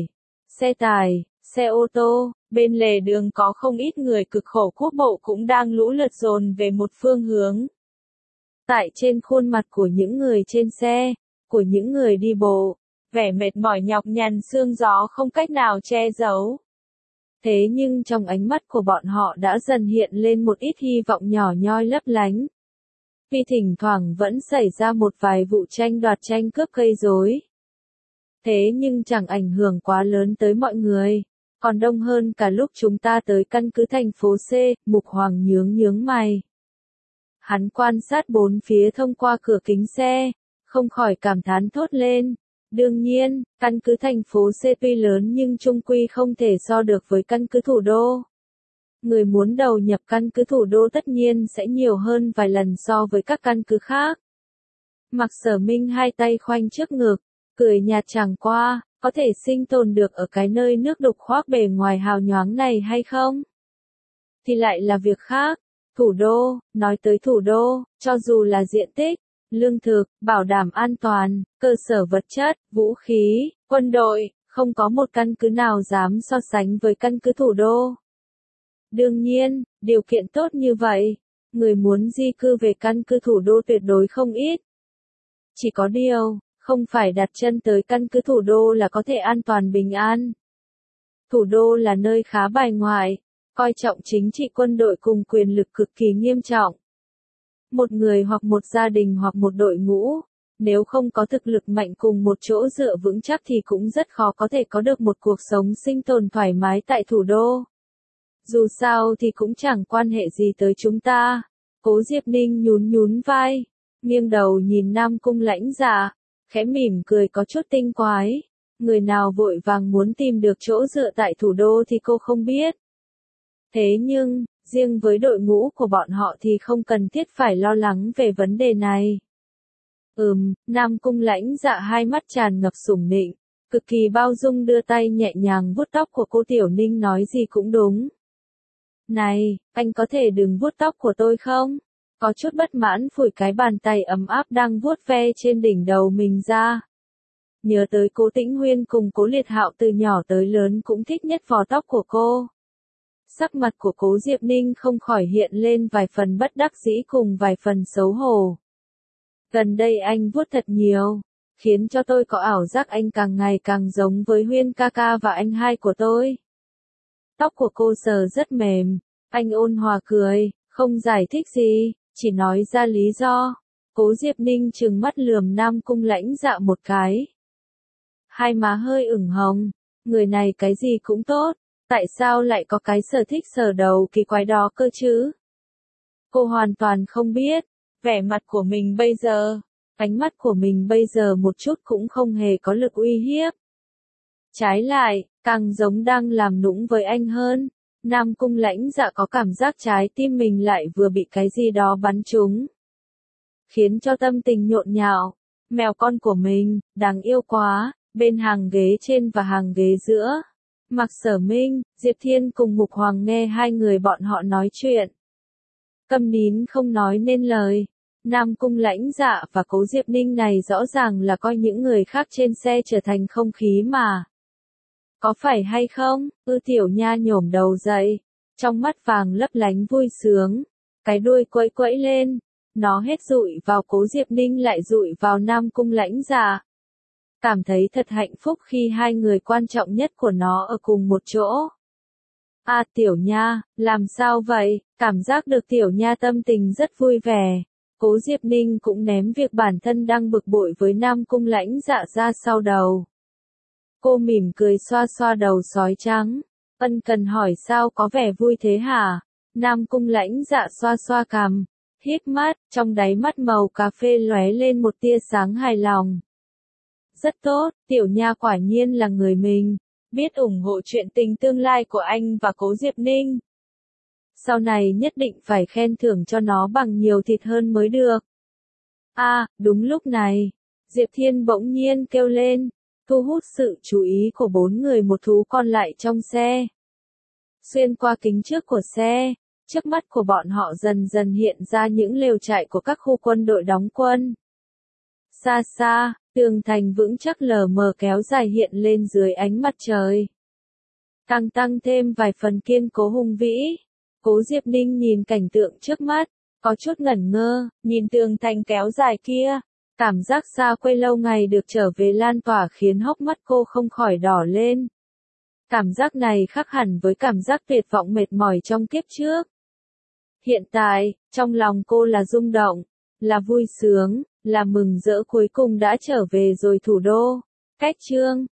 tải, xe ô tô, bên lề đường có không ít người cực khổ quốc bộ cũng đang lũ lượt dồn về một phương hướng. Tại trên khuôn mặt của những người trên xe, của những người đi bộ, vẻ mệt mỏi nhọc nhằn sương gió không cách nào che giấu. Thế nhưng trong ánh mắt của bọn họ đã dần hiện lên một ít hy vọng nhỏ nhoi lấp lánh. Vì thỉnh thoảng vẫn xảy ra một vài vụ tranh đoạt tranh cướp gây rối. Thế nhưng chẳng ảnh hưởng quá lớn tới mọi người, còn đông hơn cả lúc chúng ta tới căn cứ thành phố C, Mục Hoàng nhướng mày. Hắn quan sát bốn phía thông qua cửa kính xe, không khỏi cảm thán thốt lên. Đương nhiên, căn cứ thành phố C tuy lớn nhưng chung quy không thể so được với căn cứ thủ đô. Người muốn đầu nhập căn cứ thủ đô tất nhiên sẽ nhiều hơn vài lần so với các căn cứ khác. Mạc Sở Minh hai tay khoanh trước ngực, cười nhạt chẳng qua, có thể sinh tồn được ở cái nơi nước đục khoác bề ngoài hào nhoáng này hay không? thì lại là việc khác. Thủ đô, nói tới thủ đô, cho dù là diện tích, lương thực, bảo đảm an toàn, cơ sở vật chất, vũ khí, quân đội, không có một căn cứ nào dám so sánh với căn cứ thủ đô. Đương nhiên, điều kiện tốt như vậy, người muốn di cư về căn cứ thủ đô tuyệt đối không ít. Chỉ có điều, không phải đặt chân tới căn cứ thủ đô là có thể an toàn bình an. Thủ đô là nơi khá bài ngoại, coi trọng chính trị quân đội cùng quyền lực cực kỳ nghiêm trọng. Một người hoặc một gia đình hoặc một đội ngũ, nếu không có thực lực mạnh cùng một chỗ dựa vững chắc thì cũng rất khó có thể có được một cuộc sống sinh tồn thoải mái tại thủ đô. Dù sao thì cũng chẳng quan hệ gì tới chúng ta. Cố Diệp Ninh nhún nhún vai, nghiêng đầu nhìn Nam Cung Lãnh Dạ, khẽ mỉm cười có chút tinh quái. Người nào vội vàng muốn tìm được chỗ dựa tại thủ đô thì cô không biết. Thế nhưng, riêng với đội ngũ của bọn họ thì không cần thiết phải lo lắng về vấn đề này. Nam Cung Lãnh Dạ hai mắt tràn ngập sủng nịnh, cực kỳ bao dung đưa tay nhẹ nhàng vuốt tóc của cô Tiểu Ninh nói gì cũng đúng. Này, anh có thể đừng vuốt tóc của tôi không? Có chút bất mãn phủi cái bàn tay ấm áp đang vuốt ve trên đỉnh đầu mình ra. Nhớ tới Cố Tĩnh Huyên cùng Cố Liệt Hạo từ nhỏ tới lớn cũng thích nhất vò tóc của cô. Sắc mặt của Cố Diệp Ninh không khỏi hiện lên vài phần bất đắc dĩ cùng vài phần xấu hổ. Gần đây anh vuốt thật nhiều, khiến cho tôi có ảo giác anh càng ngày càng giống với Huyên ca ca và anh hai của tôi. Tóc của cô sờ rất mềm, anh ôn hòa cười, không giải thích gì, chỉ nói ra lý do. Cố Diệp Ninh trừng mắt lườm Nam Cung Lãnh Dạ một cái. Hai má hơi ửng hồng, người này cái gì cũng tốt, tại sao lại có cái sở thích sờ đầu kỳ quái đó cơ chứ? Cô hoàn toàn không biết, vẻ mặt của mình bây giờ, ánh mắt của mình bây giờ một chút cũng không hề có lực uy hiếp. Trái lại, càng giống đang làm nũng với anh hơn. Nam Cung Lãnh Dạ có cảm giác trái tim mình lại vừa bị cái gì đó bắn trúng. Khiến cho tâm tình nhộn nhạo. Mèo con của mình, đáng yêu quá, bên hàng ghế trên và hàng ghế giữa. Mạc Sở Minh, Diệp Thiên cùng Mục Hoàng nghe hai người bọn họ nói chuyện. Câm nín không nói nên lời. Nam Cung Lãnh Dạ và Cố Diệp Ninh này rõ ràng là coi những người khác trên xe trở thành không khí mà. Có phải hay không? Tiểu Nha nhổm đầu dậy, trong mắt vàng lấp lánh vui sướng, cái đuôi quẫy quẫy lên, nó hết dụi vào Cố Diệp Ninh lại dụi vào Nam Cung Lãnh Dạ. Cảm thấy thật hạnh phúc khi hai người quan trọng nhất của nó ở cùng một chỗ. Tiểu Nha, làm sao vậy? Cảm giác được Tiểu Nha tâm tình rất vui vẻ. Cố Diệp Ninh cũng ném việc bản thân đang bực bội với Nam Cung Lãnh Dạ ra sau đầu. Cô mỉm cười xoa xoa đầu sói trắng. Ân cần hỏi sao có vẻ vui thế hả? Nam Cung Lãnh Dạ xoa xoa cằm, híp mắt, trong đáy mắt màu cà phê lóe lên một tia sáng hài lòng. Rất tốt, Tiểu Nha quả nhiên là người mình, biết ủng hộ chuyện tình tương lai của anh và Cố Diệp Ninh. Sau này nhất định phải khen thưởng cho nó bằng nhiều thịt hơn mới được. Đúng lúc này, Diệp Thiên bỗng nhiên kêu lên, thu hút sự chú ý của bốn người một thú còn lại trong xe. Xuyên qua kính trước của xe, trước mắt của bọn họ dần dần hiện ra những lều trại của các khu quân đội đóng quân. Xa xa, tường thành vững chắc lờ mờ kéo dài hiện lên dưới ánh mặt trời. Càng tăng thêm vài phần kiên cố hùng vĩ. Cố Diệp Ninh nhìn cảnh tượng trước mắt, có chút ngẩn ngơ, nhìn tường thành kéo dài kia. Cảm giác xa quê lâu ngày được trở về lan tỏa khiến hốc mắt cô không khỏi đỏ lên. Cảm giác này khác hẳn với cảm giác tuyệt vọng mệt mỏi trong kiếp trước. Hiện tại, trong lòng cô là rung động, là vui sướng, là mừng rỡ cuối cùng đã trở về rồi thủ đô. Cách chương